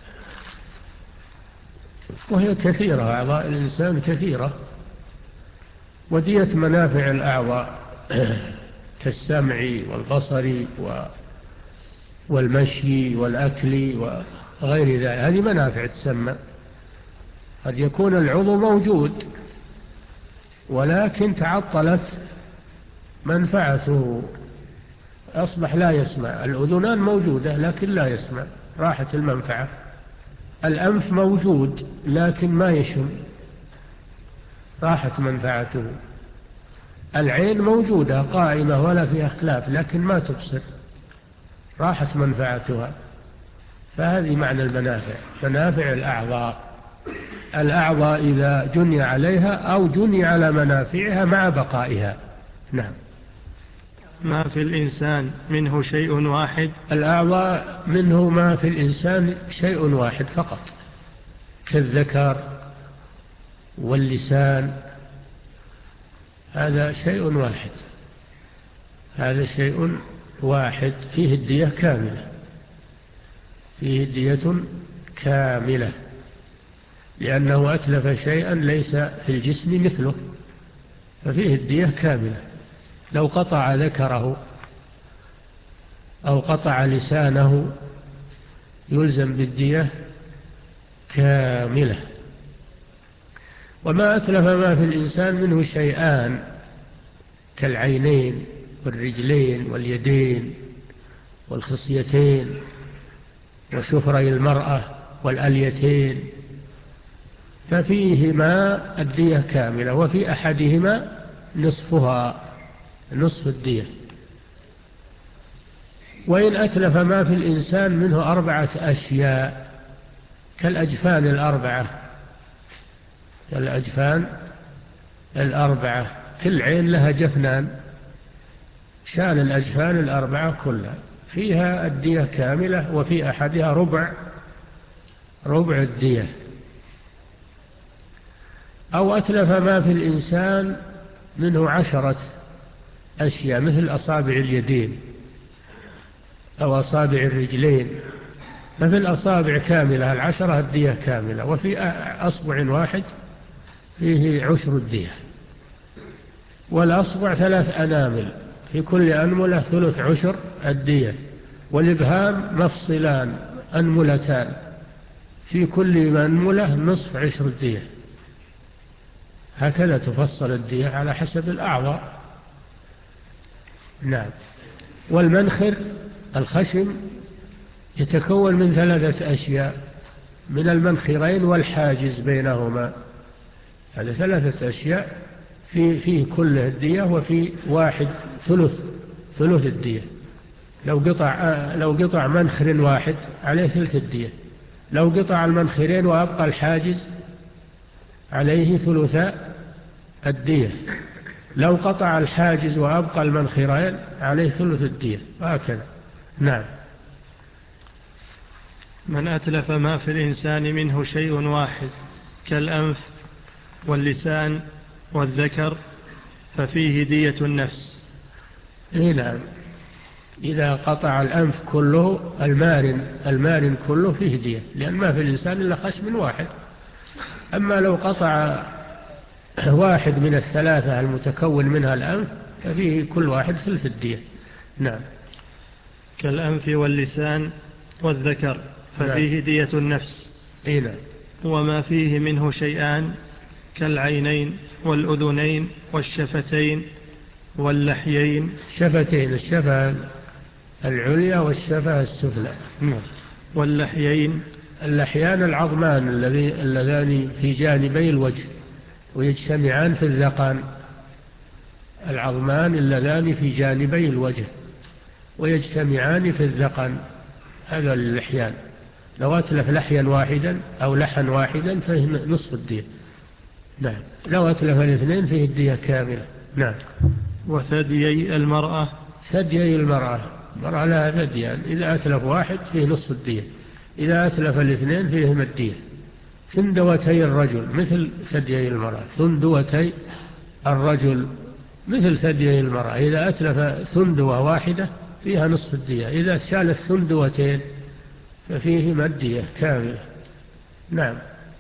وهي كثيرة، أعضاء الإنسان كثيرة. ودية منافع الأعضاء كالسمع والبصر والمشي والأكل وغير ذلك، هذه منافع تسمى. قد يكون العضو موجود ولكن تعطلت منفعته، أصبح لا يسمع. الأذنان موجودة لكن لا يسمع، راحت المنفعة. الأنف موجود لكن ما يشم، راحت منفعته. العين موجودة قائمة ولا فيها اختلاف لكن ما تبصر، راحت منفعتها. فهذه معنى المنافع، منافع الأعضاء. الأعضاء إذا جني عليها أو جني على منافعها مع بقائها. نعم. ما في الإنسان منه شيء واحد. الأعضاء منه ما في الإنسان شيء واحد فقط، كالذكر واللسان، هذا شيء واحد، هذا شيء واحد فيه الدية كاملة، فيه الدية كاملة، لأنه أتلف شيئا ليس في الجسم مثله، ففيه الدية كاملة. لو قطع ذكره أو قطع لسانه يلزم بالدية كاملة. وما أتلف ما في الإنسان منه شيئان، كالعينين والرجلين واليدين والخصيتين وشفري المرأة والأليتين، ففيهما الدية كاملة، وفي أحدهما نصفها، نصف الدية. وإن أتلف ما في الإنسان منه أربعة أشياء، كالأجفان الأربعة، كالأجفان الأربعة، كل عين لها جفنان، شان الأجفان الأربعة كلها فيها الدية كاملة، وفي أحدها ربع ربع الدية. أو أتلف ما في الإنسان منه عشرة أشياء، مثل أصابع اليدين أو أصابع الرجلين، ففي الأصابع كاملة العشرة الدية كاملة، وفي أصبع واحد فيه عشر الدية. والأصبع ثلاث أنامل، في كل أنملة ثلث عشر الدية. والإبهام مفصلان أنملتان، في كل أنملة نصف عشر الدية. هكذا تفصل الدية على حسب الأعضاء. نعم. والمنخر الخشم يتكون من ثلاثة أشياء، من المنخرين والحاجز بينهما، هذا ثلاثة أشياء في فيه كل الدية، وفي واحد ثلث ثلث الدية. لو قطع لو قطع منخر واحد عليه ثلث الدية، لو قطع المنخرين وأبقى الحاجز عليه ثلثاء الدية، لو قطع الحاجز وأبقى المنخرين عليه ثلث الدية، وهكذا. نعم. من أتلف ما في الإنسان منه شيء واحد كالأنف واللسان والذكر ففيه دية النفس. إيه نعم، إذا قطع الأنف كله المارن المارن كله فيه دية، لأن ما في الإنسان إلا خشم واحد. أما لو قطع واحد من الثلاثة المتكون منها الأنف ففيه كل واحد ثلث الدية. نعم. كالأنف واللسان والذكر ففيه نعم. دية النفس. إيه نعم. وما فيه منه شيئان كالعينين والأذنين والشفتين واللحيين. شفتين، الشفة العليا والشفة السفلى. نعم. واللحيين، اللحيان العظمان اللذان في جانبي الوجه ويجتمعان في الذقن. العظمان اللذان في جانبي الوجه ويجتمعان في الذقن، هذا اللحيان. لو أتلف لحيا واحدا أو لحا واحدا فيه نصف الدية. نعم. لو أتلف الاثنين فيه الدية كاملة. نعم. وثديي المرأة، ثديي المرأة، المرأة لها ثديان، إذا أتلف واحد فيه نصف الدية، إذا أتلف الاثنين فيهما الدية. ثندوتي الرجل مثل ثديي المرأة، ثندوتي الرجل مثل ثديي المرأة، إذا أتلف ثندوة واحدة فيها نصف الدية، إذا شال الثندوتين ففيهما الدية كاملة. نعم.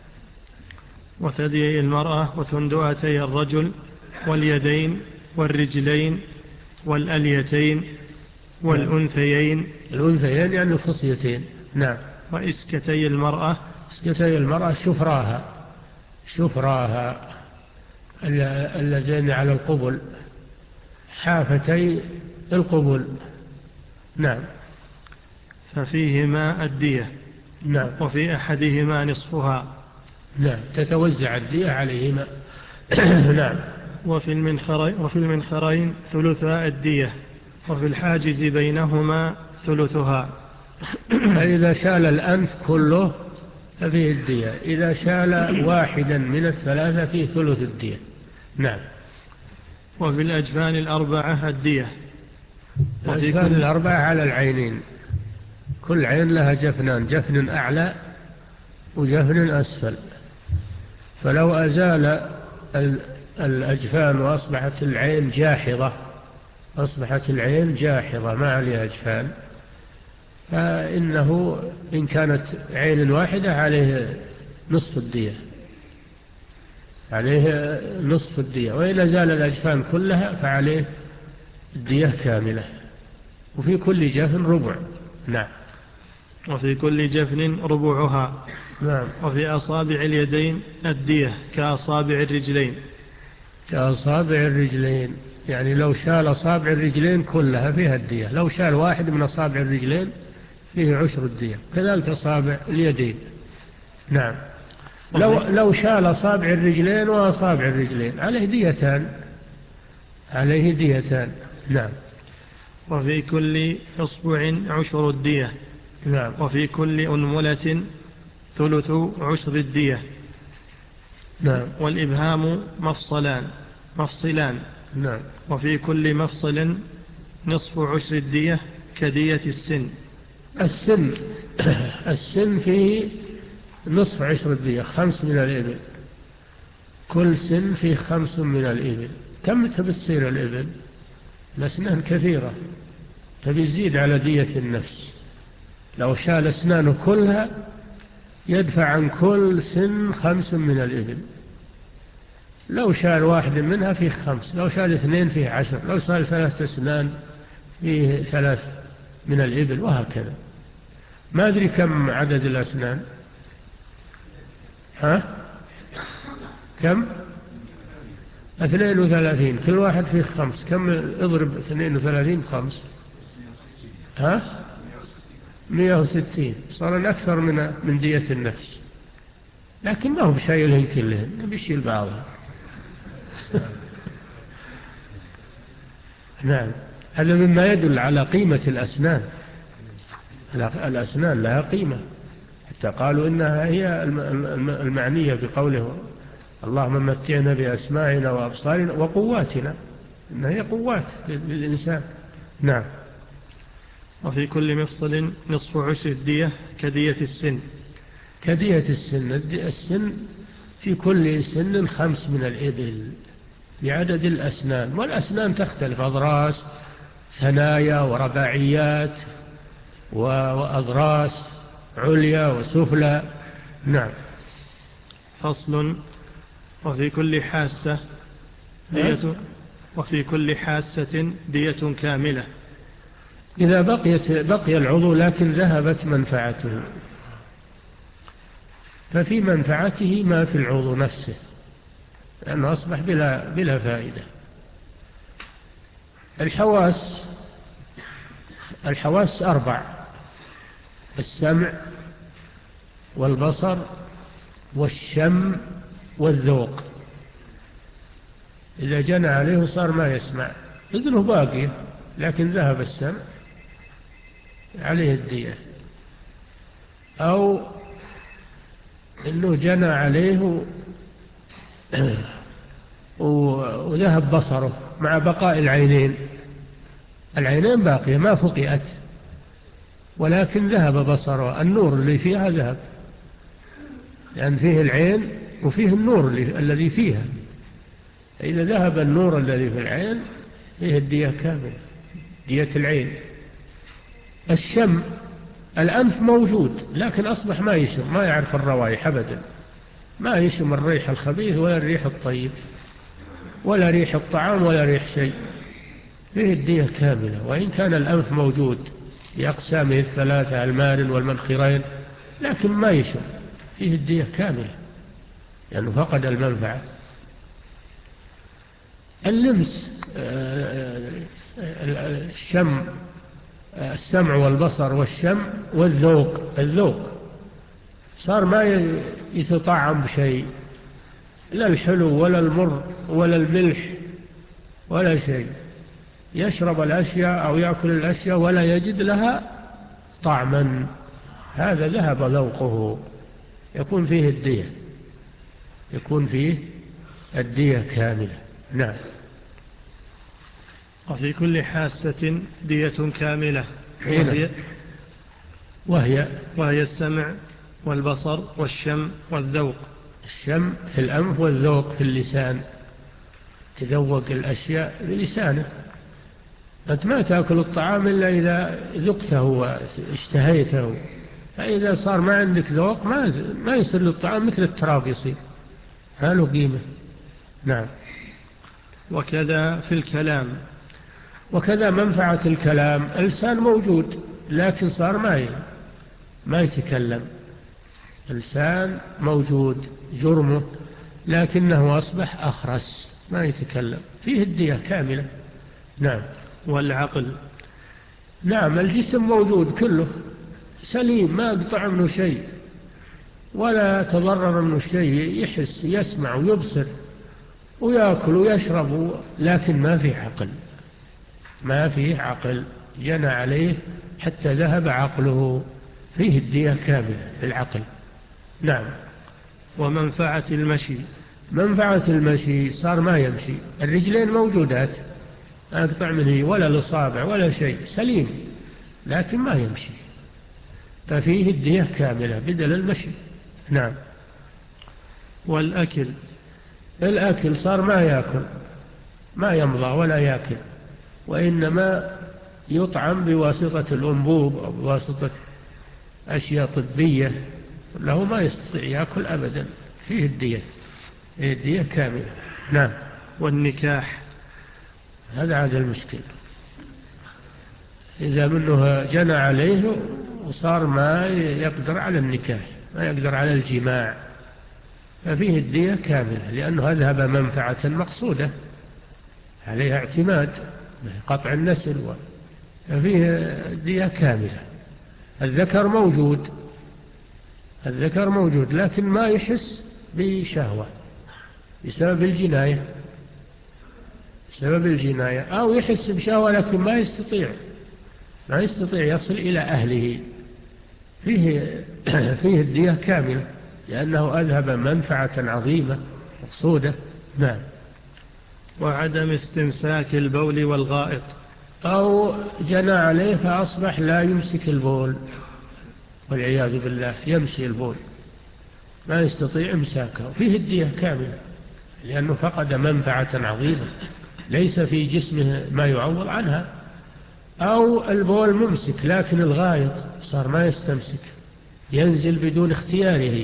وثديي المرأة وثندوتي الرجل واليدين والرجلين والأليتين والأنثيين. الأنثيين يعني الخصيتين. نعم. وإسكتي المرأة، إسكتي المرأة شفراها، شفراها اللذين على القبل، حافتي القبل. نعم. ففيهما الدية. نعم. وفي أحدهما نصفها. نعم، تتوزع الدية عليهما. نعم. وفي المنخرين, وفي المنخرين ثلثاء الدية، وفي الحاجز بينهما ثلثها. فإذا شال الأنف كله ففيه الدية، إذا شال واحدا من الثلاثة فيه ثلث الدية. نعم. وفي الأجفان الأربعة الدية. الأجفان الأربعة على العينين، كل عين لها جفنان، جفن أعلى وجفن أسفل، فلو أزال الأجفان وأصبحت العين جاحظة، أصبحت العين جاحظة ما عليها أجفان، فإنه إن كانت عين واحدة عليه نصف الدية، عليه نصف الدية، وإن أزال الأجفان كلها فعليه الدية كاملة. وفي كل جفن ربع. نعم. وفي كل جفن ربعها. نعم. وفي أصابع اليدين الدية كأصابع الرجلين. كأصابع الرجلين، يعني لو شال أصابع الرجلين كلها فيها الدية، لو شال واحد من أصابع الرجلين فيه عشر الدية، كذلك أصابع اليدين. نعم. لو, لو شال أصابع الرجلين وأصابع الرجلين عليه ديتان، عليه ديتان. نعم. وفي كل إصبع عشر الدية. نعم. وفي كل أنملة ثلث عشر الدية. نعم. والإبهام مفصلان مفصلان. نعم. وفي كل مفصل نصف عشر الدية كدية السن. السن السن فيه نصف عشر الدية، خمس من الإبل، كل سن فيه خمس من الإبل. كم تبصير الإبل؟ الأسنان كثيرة، تبي يزيد على دية النفس. لو شال أسنانه كلها يدفع عن كل سن خمس من الإبل، لو شال واحد منها فيه خمس، لو شال اثنين فيه عشر، لو شال ثلاثة أسنان فيه ثلاث من الإبل، وهكذا. ما أدري كم عدد الأسنان. ها؟ كم؟ اثنين وثلاثين، كل واحد فيه خمس، كم اضرب اثنين وثلاثين خمس؟ ها؟ مئة وستين، صار أكثر من من دية النفس، لكن ما هو بشايلهن كلهن، بيشيل بعضها. نعم. هذا مما يدل على قيمة الأسنان، الأسنان لها قيمة، حتى قالوا إنها هي المعنية بقوله اللهم متعنا بأسماعنا وأبصارنا وقواتنا، إنها هي قوات للإنسان. نعم. وفي كل مفصل نصف عشر الدية كدية السن. كدية السن، السن في كل سن خمس من الإبل بعدد الأسنان، والأسنان تختلف، أضراس، ثنايا ورباعيات وأضراس عليا وسفلى. نعم. فصل. وفي كل حاسة دية وفي كل حاسة دية كاملة إذا بقيت بقي العضو لكن ذهبت منفعته، ففي منفعته ما في العضو نفسه لأنه أصبح بلا, بلا فائدة. الحواس الحواس أربع: السمع والبصر والشم والذوق. إذا جنى عليه صار ما يسمع، إذنه باقي لكن ذهب السمع عليه الدية، أو إنه جنى عليه وذهب بصره مع بقاء العينين، العينين باقية ما فقئت ولكن ذهب بصره، النور اللي فيها ذهب، لأن فيه العين وفيه النور الذي فيها. إذا ذهب النور الذي في العين فيه الدية كاملة، دية العين. الشم، الأنف موجود لكن أصبح ما يشم، ما يعرف الروائح أبدا، ما يشم الريح الخبيث ولا الريح الطيب ولا ريح الطعام ولا ريح شيء، فيه الدية كاملة. وإن كان الأنف موجود بأقسامه الثلاثة المارن والمنخرين لكن ما يشم، فيه الدية كاملة لأنه يعني فقد المنفعة. اللمس، الشم، السمع والبصر والشم والذوق، الذوق صار ما يتطعم بشيء، لا الحلو ولا المر ولا الملح ولا شيء، يشرب الأشياء أو يأكل الأشياء ولا يجد لها طعما، هذا ذهب ذوقه، يكون فيه الدية، يكون فيه الدية كاملة. نعم. وفي كل حاسة دية كاملة وهي وهي, وهي السمع والبصر والشم والذوق. الشم في الأنف والذوق في اللسان، تذوق الأشياء بلسانه، أنت ما تأكل الطعام إلا إذا ذقته واشتهيته، فإذا صار ما عندك ذوق ما, ما يصير للطعام مثل التراب يصير، هاله قيمة. نعم. وكذا في الكلام، وكذا منفعة الكلام، اللسان موجود لكن صار ما ما يتكلم، اللسان موجود جرمه لكنه أصبح أخرس ما يتكلم، فيه الدية كاملة. نعم. والعقل، نعم، الجسم موجود كله سليم ما قطع منه شيء ولا تضرر منه شيء، يحس يسمع ويبصر ويأكل ويشرب، لكن ما فيه عقل، ما فيه عقل، جنى عليه حتى ذهب عقله، فيه الدية كاملة بالعقل. نعم. ومنفعة المشي، منفعة المشي صار ما يمشي، الرجلين موجودات ما أقطع منه ولا الأصابع ولا شيء، سليم لكن ما يمشي، ففيه الدية كاملة بدل المشي. نعم. والأكل، الأكل صار ما يأكل، ما يمضى ولا يأكل، وإنما يطعم بواسطة الأنبوب أو بواسطة أشياء طبية، له ما يستطيع يأكل أبدا، فيه الدية، فيه الدية كاملة. نعم. والنكاح، هذا عاد المشكلة، إذا منه جنى عليه وصار ما يقدر على النكاح، ما يقدر على الجماع، ففيه الدية كاملة لأنه أذهب منفعة مقصودة عليها اعتماد قطع النسل، ففيه الدية كاملة. الذكر موجود، الذكر موجود لكن ما يحس بشهوة بسبب الجناية، بسبب الجناية، أو يحس بشهوة لكن ما يستطيع ما يستطيع يصل إلى أهله، فيه, فيه الدية كاملة لأنه أذهب منفعة عظيمة مقصودة. نعم. وعدم استمساك البول والغائط، أو جنى عليه فأصبح لا يمسك البول والعياذ بالله، يمشي البول ما يستطيع إمساكه، فيه الدية كاملة لأنه فقد منفعة عظيمة ليس في جسمه ما يعوض عنها. أو البول ممسك لكن الغائط صار ما يستمسك، ينزل بدون اختياره،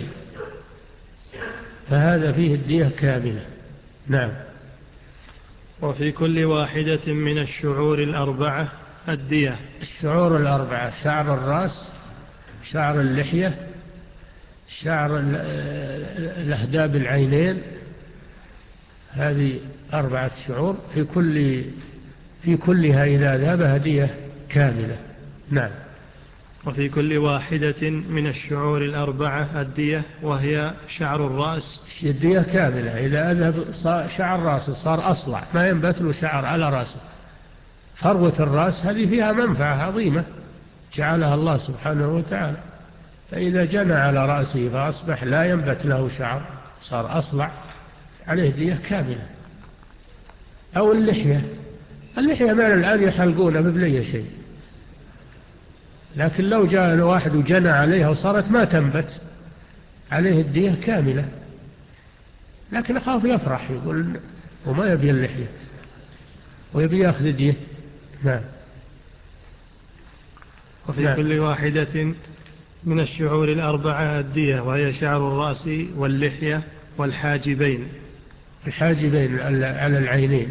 فهذا فيه الدية كاملة. نعم. وفي كل واحدة من الشعور الأربعة الدية. الشعور الأربعة: شعر الرأس، شعر اللحية، شعر الأهداب العينين، هذه أربعة شعور، في كل في كلها إذا ذهب هدية كاملة. نعم. وفي كل واحدة من الشعور الأربعة الدية، وهي شعر الرأس. الدية كاملة إذا أذهب شعر رأسه صار أصلع ما ينبت له شعر على رأسه. فروة الرأس هذه فيها منفعة عظيمة جعلها الله سبحانه وتعالى، فإذا جنى على رأسه فأصبح لا ينبت له شعر صار أصلع عليه دية كاملة. أو اللحية، اللحية ما الآن يحلقونها ببلي شيء، لكن لو جاء واحد وجنى عليها وصارت ما تنبت عليه الدية كاملة، لكن أخاف يفرح يقول وما يبي اللحية ويبي يأخذ دية. نعم. وفي نعم. كل واحدة من الشعور الأربعة الدية، وهي شعر الرأس واللحية والحاجبين. الحاجبين على العينين،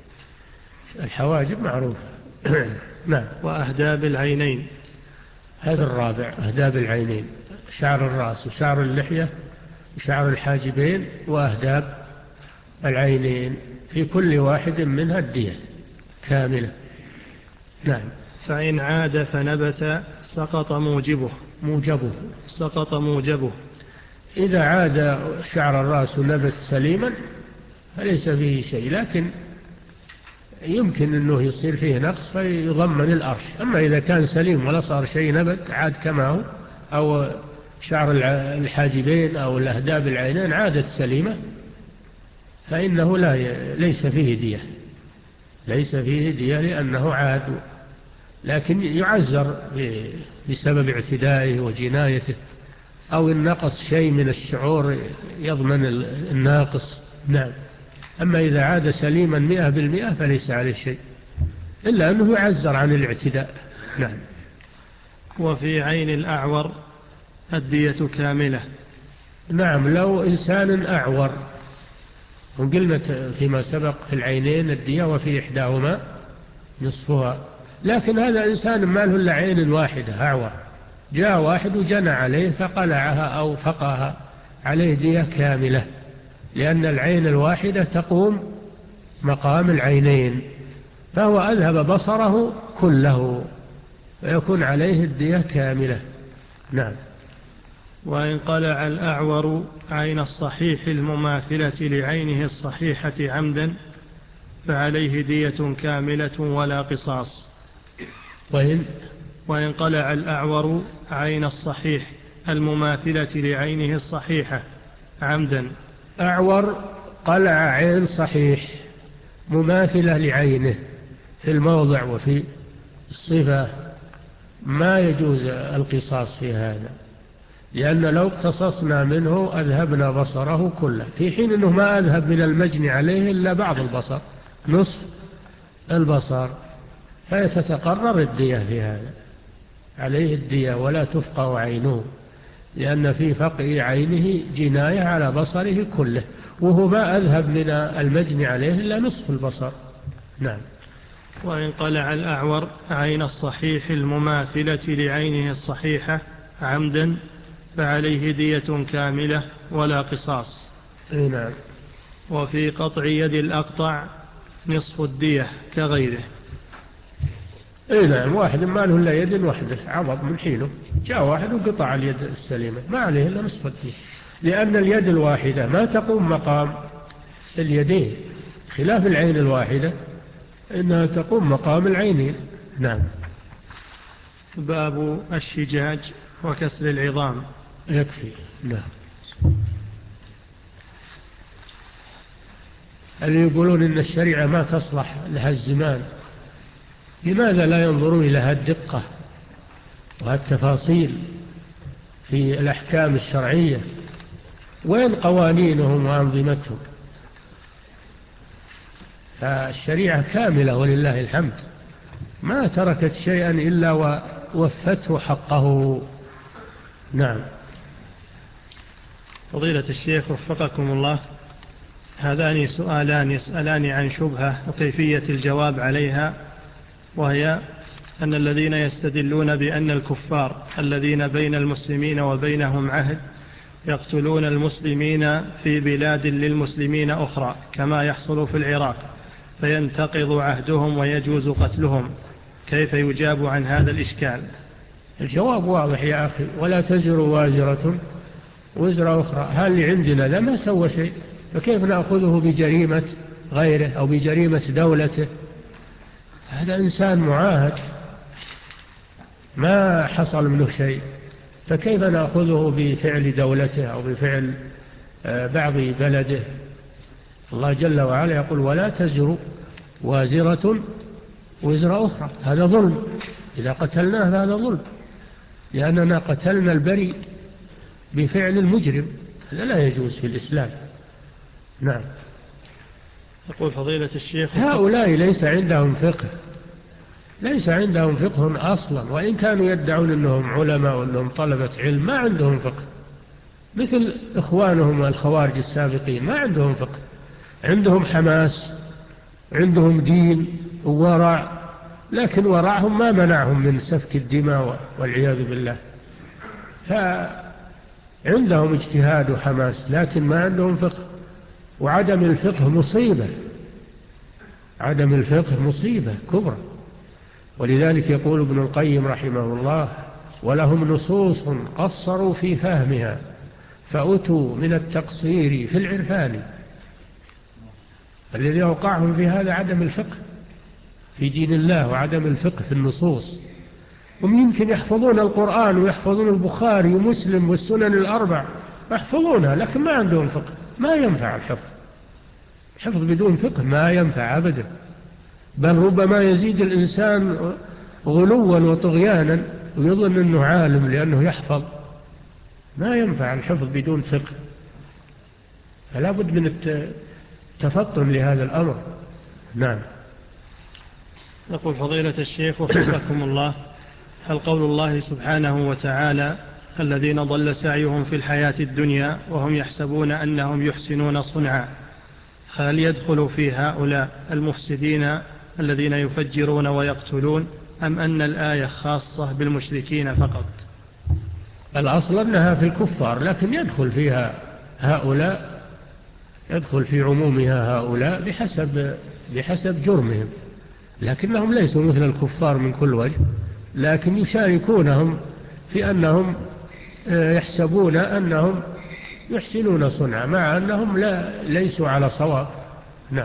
الحواجب معروفة. نعم. وأهداب العينين، هذا الرابع أهداب العينين: شعر الرأس وشعر اللحية وشعر الحاجبين وأهداب العينين، في كل واحد منها الدية كاملة. نعم. فإن عاد فنبت سقط موجبه موجبه سقط موجبه إذا عاد شعر الرأس ونبت سليما فليس فيه شيء، لكن يمكن أنه يصير فيه نقص فيضمن الأرش. أما إذا كان سليم ولا صار شيء نبت عاد كما هو، أو شعر الحاجبين أو الأهداب العينين عادت سليمة، فإنه لا ي... ليس فيه دية ليس فيه دية لأنه عاد، لكن يعزر بسبب اعتدائه وجنايته، أو النقص شيء من الشعور يضمن الناقص. نعم. أما إذا عاد سليما مئة بالمئة فليس عليه شيء إلا أنه يعزر عن الاعتداء. نعم. وفي عين الأعور الدية كاملة. نعم. لو إنسان أعور، وقلنا فيما سبق في العينين الدية وفي إحداهما نصفها، لكن هذا إنسان ما له إلا عين واحدة أعور، جاء واحد وجنى عليه فقلعها أو فقها، عليه دية كاملة، لأن العين الواحدة تقوم مقام العينين، فهو أذهب بصره كله ويكون عليه الدية كاملة. نعم. وإن قلع الأعور عين الصحيح المماثلة لعينه الصحيحة عمدا فعليه دية كاملة ولا قصاص. وإن, وإن قلع الأعور عين الصحيح المماثلة لعينه الصحيحة عمدا. أعور قلع عين صحيح مماثلة لعينه في الموضع وفي الصفة، ما يجوز القصاص في هذا، لأن لو اقتصصنا منه أذهبنا بصره كله، في حين أنه ما أذهب من المجني عليه إلا بعض البصر، نصف البصر، فيتتقرر الدية في هذا، عليه الدية ولا تفقع عينه، لأن في فقع عينه جناية على بصره كله، وهو ما أذهب من المجني عليه إلا نصف البصر. نعم. وإن قلع الأعور عين الصحيح المماثلة لعينه الصحيحة عمدا فعليه دية كاملة ولا قصاص. نعم. وفي قطع يد الأقطع نصف الدية كغيره. اي نعم. واحد ما له الا يد واحدة عضب من حيله، جاء واحد وقطع اليد السليمة ما عليه الا نصف الدية، لأن اليد الواحدة ما تقوم مقام اليدين، خلاف العين الواحدة إنها تقوم مقام العينين. نعم. باب الشجاج وكسر العظام. يكفي. لا، اللي يقولون إن الشريعة ما تصلح لها الزمان، لماذا لا ينظرون إلى هالدقة وهالتفاصيل في الأحكام الشرعية؟ وين قوانينهم وأنظمتهم؟ فالشريعة كاملة ولله الحمد، ما تركت شيئا إلا ووفته حقه. نعم. فضيلة الشيخ وفقكم الله، هذان سؤالان يسألان عن شبهة وكيفية الجواب عليها، وهي أن الذين يستدلون بأن الكفار الذين بين المسلمين وبينهم عهد يقتلون المسلمين في بلاد للمسلمين أخرى كما يحصل في العراق، فينتقض عهدهم ويجوز قتلهم، كيف يجاب عن هذا الإشكال؟ الجواب واضح يا أخي، ولا تزر وازرة وزر أخرى. هل اللي عندنا ذا ما سوى شيء، فكيف نأخذه بجريمة غيره أو بجريمة دولته؟ هذا إنسان معاهد ما حصل منه شيء، فكيف نأخذه بفعل دولته أو بفعل بعض بلده؟ الله جل وعلا يقول ولا تزر وازرة وزر أخرى. هذا ظلم، إذا قتلناه هذا ظلم، لأننا قتلنا البريء بفعل المجرم، هذا لا يجوز في الإسلام. نعم. يقول فضيلة الشيخ هؤلاء ليس عندهم فقه، ليس عندهم فقه أصلا، وإن كانوا يدعون أنهم علماء وأنهم طلبة علم، ما عندهم فقه، مثل إخوانهم الخوارج السابقين ما عندهم فقه. عندهم حماس، عندهم دين وورع، لكن ورعهم ما منعهم من سفك الدماء والعياذ بالله. فعندهم اجتهاد وحماس لكن ما عندهم فقه، وعدم الفقه مصيبة، عدم الفقه مصيبة كبرى. ولذلك يقول ابن القيم رحمه الله ولهم نصوص قصروا في فهمها فأتوا من التقصير في العرفان. الذي أوقعهم في هذا عدم الفقه في دين الله وعدم الفقه في النصوص. هم يمكن يحفظون القرآن ويحفظون البخاري ومسلم والسنن الأربع يحفظونها، لكن ما عندهم فقه، ما ينفع الحفظ. الحفظ بدون فقه ما ينفع أبدا، بل ربما يزيد الإنسان غلوا وطغيانا ويظن أنه عالم لأنه يحفظ. ما ينفع الحفظ بدون فقه، فلا بد من التفطن لهذا الأمر. نعم. يقول فضيلة الشيخ وفقكم الله، هل قول الله سبحانه وتعالى الذين ضل سعيهم في الحياة الدنيا وهم يحسبون أنهم يحسنون صنعا، هل يدخل في هؤلاء المفسدين الذين يفجرون ويقتلون، أم أن الآية خاصة بالمشركين فقط؟ الأصل أنها في الكفار، لكن يدخل فيها هؤلاء، يدخل في عمومها هؤلاء بحسب, بحسب جرمهم، لكنهم ليسوا مثل الكفار من كل وجه، لكن يشاركونهم في أنهم يحسبون أنهم يحسنون صنعا مع أنهم لا ليسوا على صواب. نعم.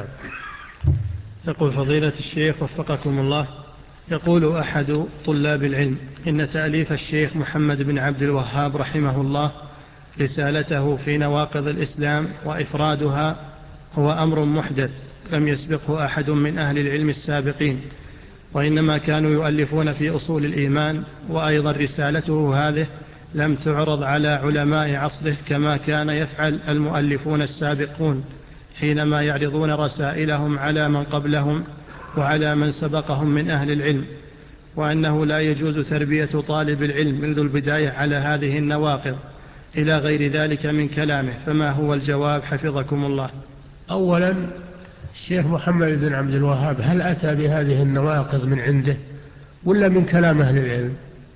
يقول فضيلة الشيخ وفقكم الله، يقول أحد طلاب العلم إن تأليف الشيخ محمد بن عبد الوهاب رحمه الله رسالته في نواقض الإسلام وإفرادها هو أمر محدث لم يسبقه أحد من أهل العلم السابقين، وإنما كانوا يؤلفون في أصول الإيمان، وأيضا رسالته هذه لم تعرض على علماء عصره كما كان يفعل المؤلفون السابقون حينما يعرضون رسائلهم على من قبلهم وعلى من سبقهم من أهل العلم، وأنه لا يجوز تربية طالب العلم منذ البداية على هذه النواقض إلى غير ذلك من كلامه، فما هو الجواب حفظكم الله؟ أولا الشيخ محمد بن عبد الوهاب هل أتى بهذه النواقض من عنده ولا من كلام أهل العلم؟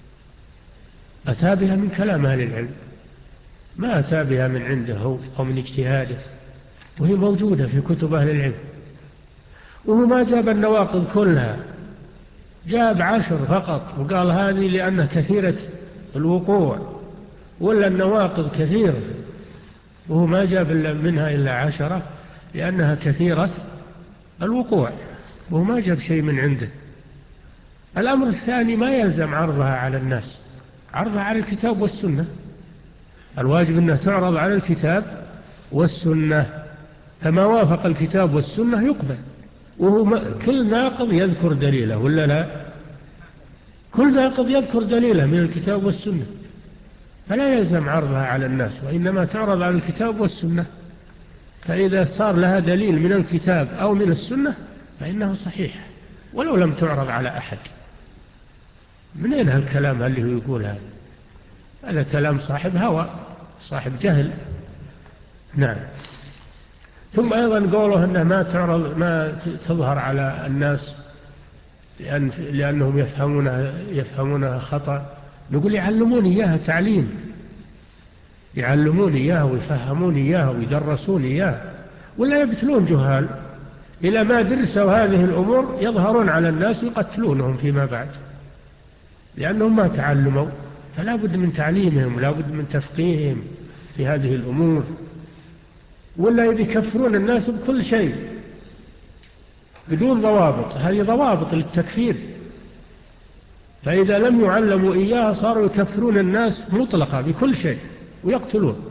أتى بها من كلام أهل العلم، ما أتى بها من عنده أو من اجتهاده، وهي موجودة في كتب أهل العلم. وهو ما جاب النواقض كلها، جاب عشر فقط وقال هذه لأنها كثيرة الوقوع، ولا النواقض كثيرة، وهو ما جاب منها إلا عشرة لأنها كثيرة الوقوع، وهو ما جاب شيء من عنده. الأمر الثاني ما يلزم عرضها على الناس، عرضها على الكتاب والسنة. الواجب أنها تعرض على الكتاب والسنة، فما وافق الكتاب والسنة يقبل، وهو كل ناقض يذكر دليله ولا لا؟ كل ناقض يذكر دليله من الكتاب والسنة، فلا يلزم عرضها على الناس، وإنما تعرض على الكتاب والسنة. فإذا صار لها دليل من الكتاب أو من السنة فإنه صحيح ولو لم تعرض على أحد. من أين هالكلام اللي هو يقول هذا؟ هذا كلام صاحب هوى، صاحب جهل. نعم. ثم أيضا قوله أنها ما تعرض ما تظهر على الناس لأن لأنهم يفهمونها يفهمونها خطأ. نقول يعلمون إياها تعليم، يعلمون إياها ويفهمون إياها ويدرسون إياها، ولا يبتلون جهال إلى ما درسوا هذه الأمور يظهرون على الناس ويقتلونهم فيما بعد، لأنهم ما تعلموا. فلا بد من تعليمهم ولا بد من تفقيههم في هذه الأمور، ولا يكفرون الناس بكل شيء بدون ضوابط. هذه ضوابط للتكفير، فإذا لم يعلموا إياها صاروا يكفرون الناس مطلقة بكل شيء ويقتلون.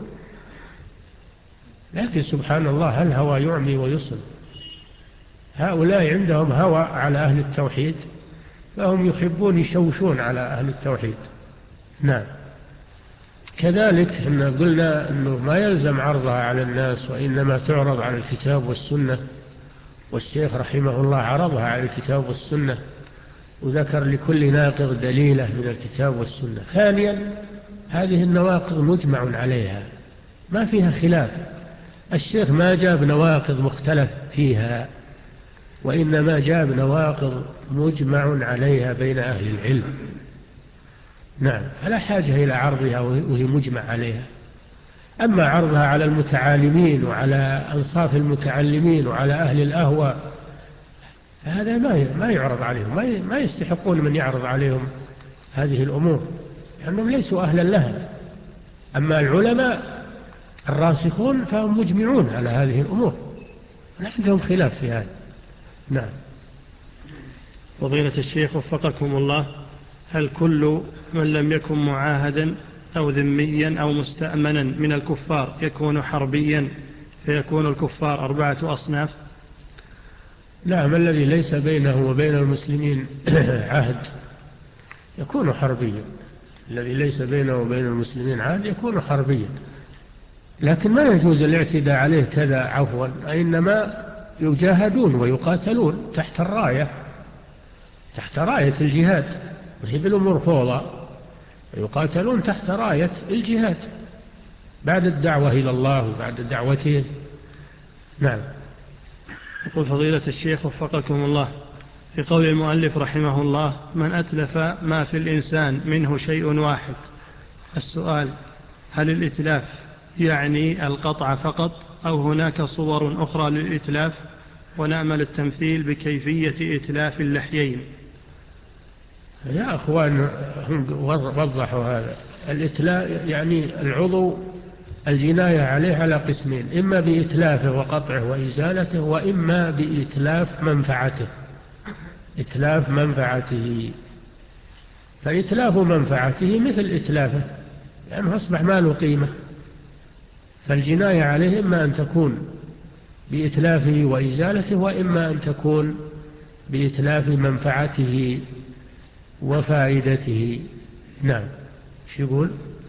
لكن سبحان الله الهوى يعمي ويصل. هؤلاء عندهم هوى على أهل التوحيد، فهم يحبون يشوشون على أهل التوحيد. نعم. كذلك إن قلنا أنه ما يلزم عرضها على الناس، وإنما تعرض على الكتاب والسنة، والشيخ رحمه الله عرضها على الكتاب والسنة وذكر لكل ناقض دليله من الكتاب والسنة. ثانيا هذه النواقض مجمع عليها ما فيها خلاف، الشيخ ما جاب نواقض مختلف فيها، وإنما جاب نواقض مجمع عليها بين أهل العلم. نعم. فلا حاجة إلى عرضها وهي مجمع عليها. أما عرضها على المتعالمين وعلى أنصاف المتعلمين وعلى أهل الأهواء هذا ما يعرض عليهم، ما يستحقون من يعرض عليهم هذه الأمور لأنهم ليسوا أهلا لها. أما العلماء الراسخون فهم مجمعون على هذه الأمور، لا عندهم خلاف في هذا. نعم. فضيلة الشيخ وفقكم الله، هل كل من لم يكن معاهدا أو ذميا أو مستأمنا من الكفار يكون حربيا فيكون الكفار أربعة أصناف؟ نعم. الذي ليس بينه وبين المسلمين عهد يكون حربيا، الذي ليس بينه وبين المسلمين عهد يكون حربيا، لكن ما يجوز الاعتداء عليه كذا عفوا، إنما يجاهدون ويقاتلون تحت الراية، تحت راية الجهاد، وهي بالأمور فوضى، ويقاتلون تحت راية الجهاد بعد الدعوة إلى الله وبعد دعوته. نعم. يقول فضيلة الشيخ وفقكم الله، في قول المؤلف رحمه الله من أتلف ما في الإنسان منه شيء واحد، السؤال هل الإتلاف يعني القطع فقط أو هناك صور أخرى للإتلاف؟ ونأمل التمثيل بكيفية إتلاف اللحيين. يا أخوان وضحوا هذا. الإتلاف يعني العضو الجناية عليه على قسمين، إما بإتلافه وقطعه وإزالته، وإما بإتلاف منفعته، إتلاف منفعته. فإتلاف منفعته مثل إتلافه لأنه يعني أصبح ما له قيمة، فالجناية عليه إما أن تكون بإتلافه وإزالته، وإما أن تكون بإتلاف منفعته وفائدته. نعم. شو يقول؟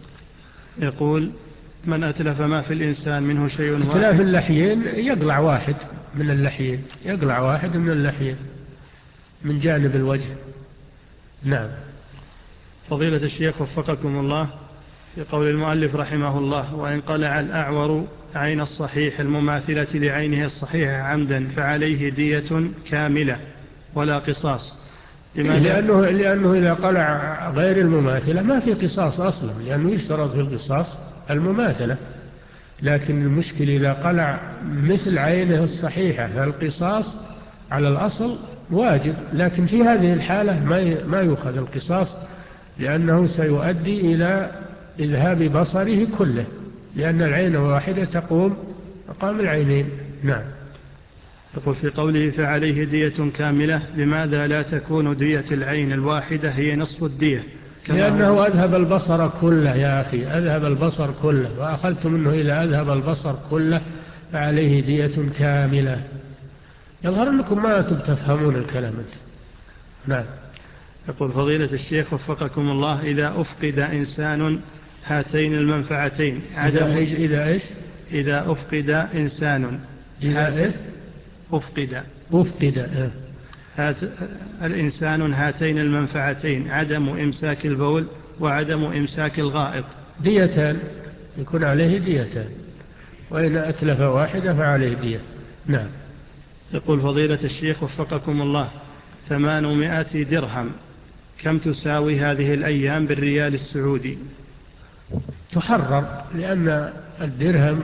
يقول من أتلف ما في الإنسان منه شيء واحد. إتلاف اللحيين يقلع واحد من اللحيين، يقلع واحد من اللحيين من جانب الوجه. نعم. فضيلة الشيخ وفقكم الله، في قول المؤلف رحمه الله وإن قلع الأعور عين الصحيح المماثلة لعينه الصحيح عمدا فعليه دية كاملة ولا قصاص. لأنه, لأنه إذا قلع غير المماثلة ما في قصاص أصلا، لأنه يشترط في القصاص المماثلة، لكن المشكل إذا قلع مثل عينه الصحيحة فالقصاص على الأصل واجب، لكن في هذه الحالة ما يؤخذ القصاص لأنه سيؤدي إلى إذهاب بصره كله، لأن العين واحدة تقوم مقام العينين. نعم. يقول في قوله فعليه دية كاملة، لماذا لا تكون دية العين الواحدة هي نصف الدية لأنه أذهب البصر كله يا أخي، أذهب البصر كله، وأخذت منه إذا أذهب البصر كله فعليه دية كاملة. يظهر أنكم ما تفهمون الكلام انت. نعم. يقول فضيلة الشيخ وفقكم الله: إذا أفقد إنسان هاتين المنفعتين عدم إذا إيش إذا إيش إذا أفقد إنسان إذا إيش أفقد أفقد إيه؟ هات الإنسان هاتين المنفعتين عدم إمساك البول وعدم إمساك الغائط، ديتان، يكون عليه ديتان، وإن أتلف واحدة فعليه دية. نعم. يقول فضيلة الشيخ وفقكم الله: ثمانمائة درهم كم تساوي هذه الأيام بالريال السعودي؟ تحرر، لأن الدرهم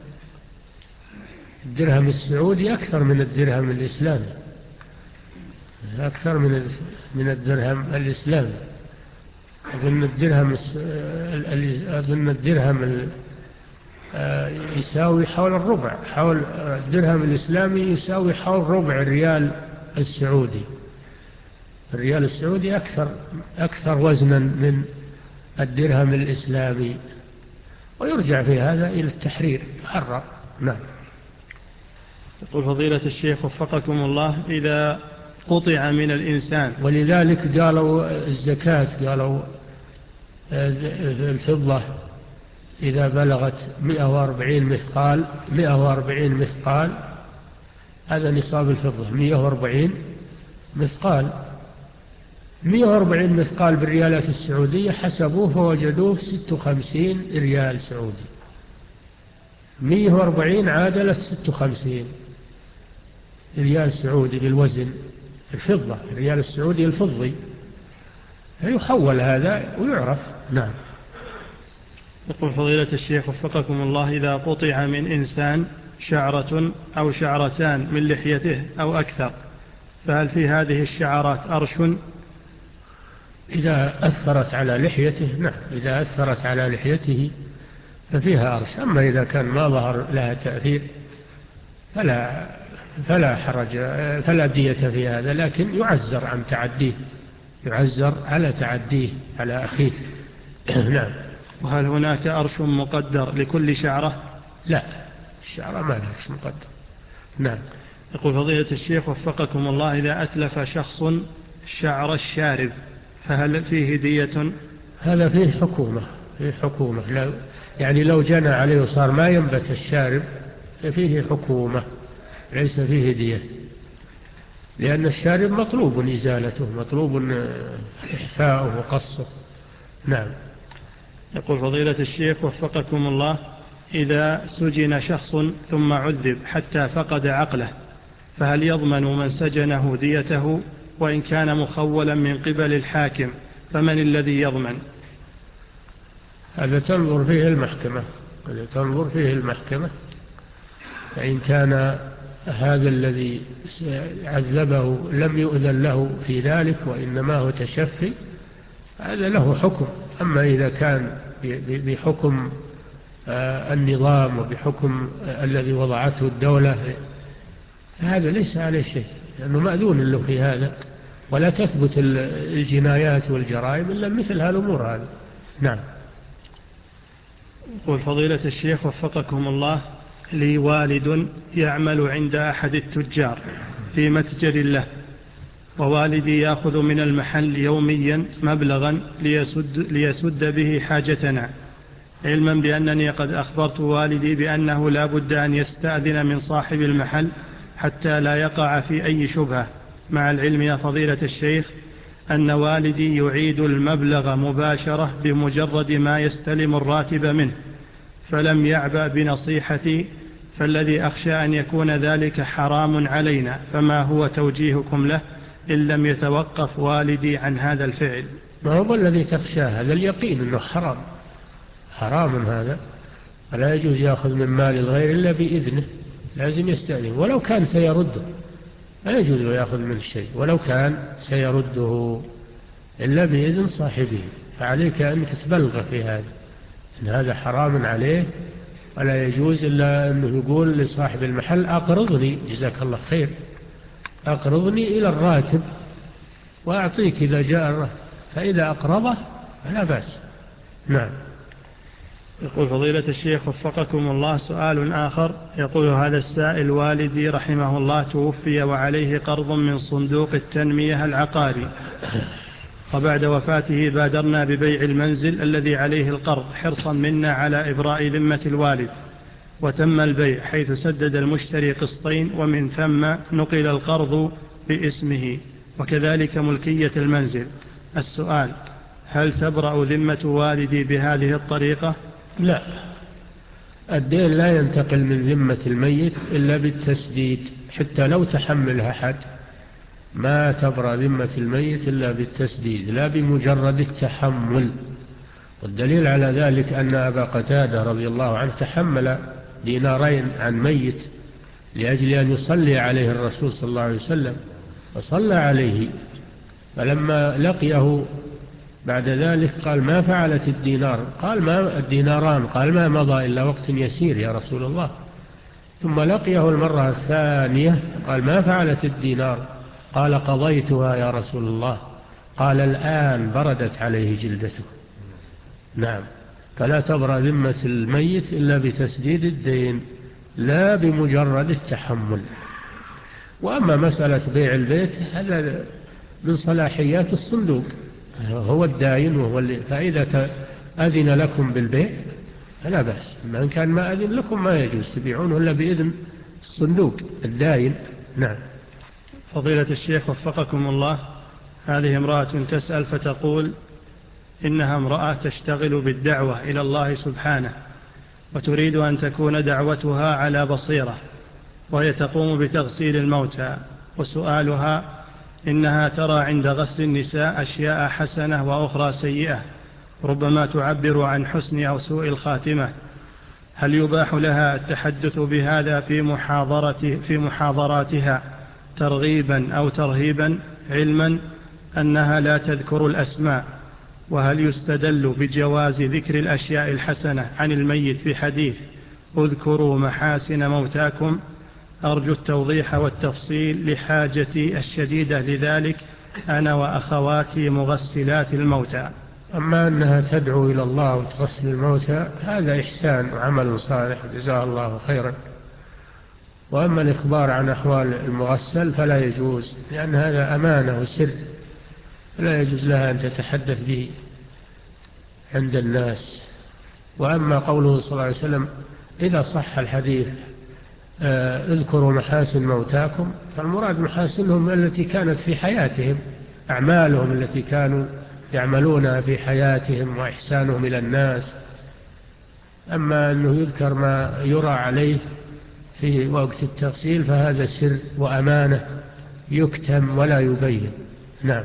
الدرهم السعودي أكثر من الدرهم الإسلامي، أكثر من من الدرهم الإسلامي. أظن الدرهم أظن الدرهم يساوي حول الربع، حول الدرهم الإسلامي يساوي حول ربع الريال السعودي. الريال السعودي أكثر أكثر وزنا من الدرهم الإسلامي، ويرجع في هذا إلى التحرير، يحرر. نعم. يقول فضيلة الشيخ وفقكم الله: إذا قطع من الإنسان، ولذلك قالوا الزكاة، قالوا الفضة إذا بلغت مئة وأربعين مثقال مئة وأربعين مثقال هذا نصاب الفضة، مئة وأربعين مثقال مئة وأربعين مثقال بالريالات السعودية حسبوه فوجدوه ستة وخمسين ريال سعودي. مئة وأربعين عادلة ستة وخمسين ريال سعودي بالوزن الفضة، الريال السعودي الفضي، يحول هذا ويعرف. نعم. يقول فضيلة الشيخ وفقكم الله: إذا قطع من إنسان شعرة أو شعرتان من لحيته أو أكثر، فهل في هذه الشعرات أرش؟ إذا أثرت على لحيته، نعم، إذا أثرت على لحيته ففيها أرش. أما إذا كان ما ظهر لها تأثير فلا فلا حرج، فلا دية في هذا، لكن يعزر عن تعديه، يعزر على تعديه على أخيه. نعم. وهل هناك أرش مقدر لكل شعرة؟ لا، الشعرة ما لها أرش مقدر. نعم. يقول فضيلة الشيخ وفقكم الله: إذا أتلف شخص شعر الشارب فهل فيه دية؟ هذا فيه حكومة، فيه حكومة. لو يعني لو جنى عليه وصار ما ينبت الشارب ففيه حكومة، ليس فيه دية، لأن الشارب مطلوب إزالته، مطلوب إحفاؤه وقصه. نعم. يقول فضيلة الشيخ وفقكم الله: إذا سجن شخص ثم عذب حتى فقد عقله، فهل يضمن من سجنه ديته؟ وإن كان مخولا من قبل الحاكم فمن الذي يضمن؟ هذا تنظر فيه المحكمة، هذا تنظر فيه المحكمة. فإن كان هذا الذي عذبه لم يؤذن له في ذلك وإنما هو تشفي، هذا له حكم. أما إذا كان بحكم النظام وبحكم الذي وضعته الدولة هذا ليس عليه شيء، لأنه مأذون له في هذا، ولا تثبت الجنايات والجرائم إلا مثل هالأمور هذه. نعم. يقول فضيلة الشيخ وفقكم الله: لي والد يعمل عند أحد التجار في متجر له، ووالدي يأخذ من المحل يوميا مبلغا ليسد, ليسد به حاجتنا، علما بأنني قد أخبرت والدي بأنه لا بد أن يستأذن من صاحب المحل حتى لا يقع في أي شبهة، مع العلم يا فضيلة الشيخ أن والدي يعيد المبلغ مباشرة بمجرد ما يستلم الراتب منه، فلم يعبأ بنصيحتي، فالذي أخشى أن يكون ذلك حرام علينا، فما هو توجيهكم له إن لم يتوقف والدي عن هذا الفعل؟ ما هو الذي تخشى؟ هذا اليقين أنه حرام، حرام هذا، فلا يجوز يأخذ من مال الغير إلا بإذنه، لازم يستأذن، ولو كان سيرده لا يجوز يأخذ منه شيء ولو كان سيرده إلا بإذن صاحبه. فعليك أنك تبلغ في هذا، إن هذا حرام عليه، ولا يجوز إلا أنه يقول لصاحب المحل أقرضني جزاك الله خير، أقرضني إلى الراتب وأعطيك إذا جاء الراتب. فإذا أقرضه لا بأس. نعم. يقول فضيلة الشيخ وفقكم الله سؤال آخر، يقول هذا السائل: والدي رحمه الله توفي وعليه قرض من صندوق التنمية العقاري، وبعد وفاته بادرنا ببيع المنزل الذي عليه القرض حرصا منا على إبراء ذمة الوالد، وتم البيع حيث سدد المشتري قسطين، ومن ثم نقل القرض باسمه وكذلك ملكية المنزل. السؤال: هل تبرأ ذمة والدي بهذه الطريقة؟ لا، الدين لا ينتقل من ذمة الميت إلا بالتسديد، حتى لو تحملها حد ما تبرأ ذمة الميت إلا بالتسديد لا بمجرد التحمل. والدليل على ذلك أن أبا قتادة رضي الله عنه تحمل دينارين عن ميت لأجل أن يصلي عليه الرسول صلى الله عليه وسلم، وصلى عليه، فلما لقيه بعد ذلك قال: ما فعلت الدينار؟ قال: ما الديناران؟ قال: ما مضى إلا وقت يسير يا رسول الله. ثم لقيه المرة الثانية قال: ما فعلت الدينار؟ قال: قضيتها يا رسول الله. قال: الآن بردت عليه جلدته. نعم. فلا تبرأ ذمة الميت إلا بتسديد الدين لا بمجرد التحمل. وأما مسألة بيع البيت هذا من صلاحيات الصندوق، هو الداين وهو اللي، فإذا أذن لكم بالبيع فلا بأس، ما إن كان ما أذن لكم ما يجوز تبيعونه إلا بإذن الصندوق الداين. نعم. فضيلة الشيخ وفقكم الله، هذه امرأة تسأل فتقول إنها امرأة تشتغل بالدعوة إلى الله سبحانه، وتريد أن تكون دعوتها على بصيرة، وهي تقوم بتغسيل الموتى، وسؤالها: إنها ترى عند غسل النساء أشياء حسنة وأخرى سيئة ربما تعبر عن حسن أو سوء الخاتمة، هل يباح لها التحدث بهذا في محاضرة في محاضراتها ترغيبا أو ترهيبا، علما أنها لا تذكر الأسماء؟ وهل يستدل بجواز ذكر الأشياء الحسنة عن الميت بحديث: اذكروا محاسن موتاكم؟ أرجو التوضيح والتفصيل لحاجتي الشديدة لذلك أنا وأخواتي مغسلات الموتى. أما أنها تدعو إلى الله وتغسل الموتى هذا إحسان وعمل صالح جزاه الله خيرا، وأما الإخبار عن أحوال المغسل فلا يجوز، لأن هذا أمانة وسر لا يجوز لها أن تتحدث به عند الناس. وأما قوله صلى الله عليه وسلم إذا صح الحديث اذكروا محاسن موتاكم، فالمراد محاسنهم التي كانت في حياتهم، أعمالهم التي كانوا يعملونها في حياتهم وإحسانهم إلى الناس. أما أنه يذكر ما يرى عليه في وقت التغسيل فهذا سر وأمانة يكتم ولا يبين. نعم.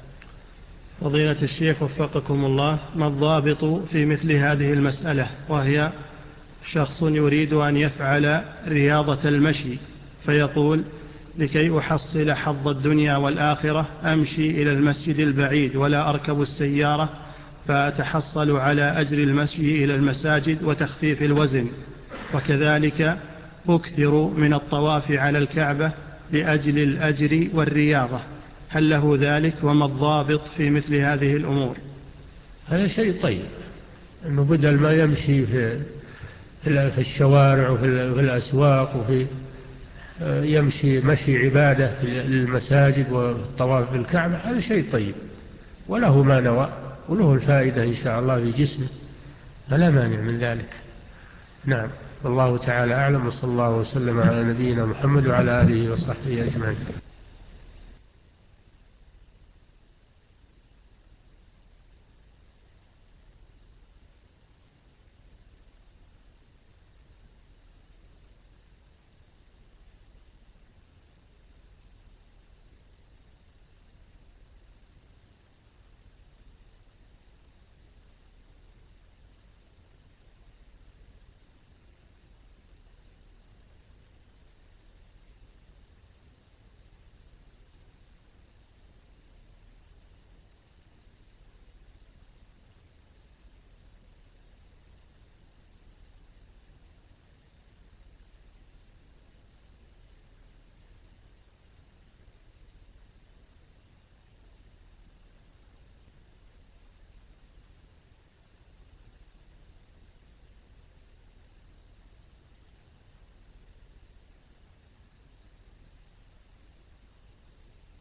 فضيلة الشيخ وفقكم الله، ما الضابط في مثل هذه المسألة، وهي شخص يريد أن يفعل رياضة المشي فيقول: لكي أحصل حظ الدنيا والآخرة أمشي إلى المسجد البعيد ولا أركب السيارة، فأتحصل على أجر المشي إلى المساجد وتخفيف الوزن، وكذلك أكثر من الطواف على الكعبة لأجل الأجر والرياضة، هل له ذلك؟ وما الضابط في مثل هذه الأمور؟ هذا شيء طيب، أنه بدل ما يمشي في في الشوارع وفي الأسواق وفي يمشي مشي عبادة في المساجد والطواف في الكعبة، هذا شيء طيب وله ما نوى وله الفائدة إن شاء الله في جسمه، فلا مانع من ذلك. نعم. والله تعالى أعلم، وصلى الله وسلم على نبينا محمد وعلى آله وصحبه أجمعين.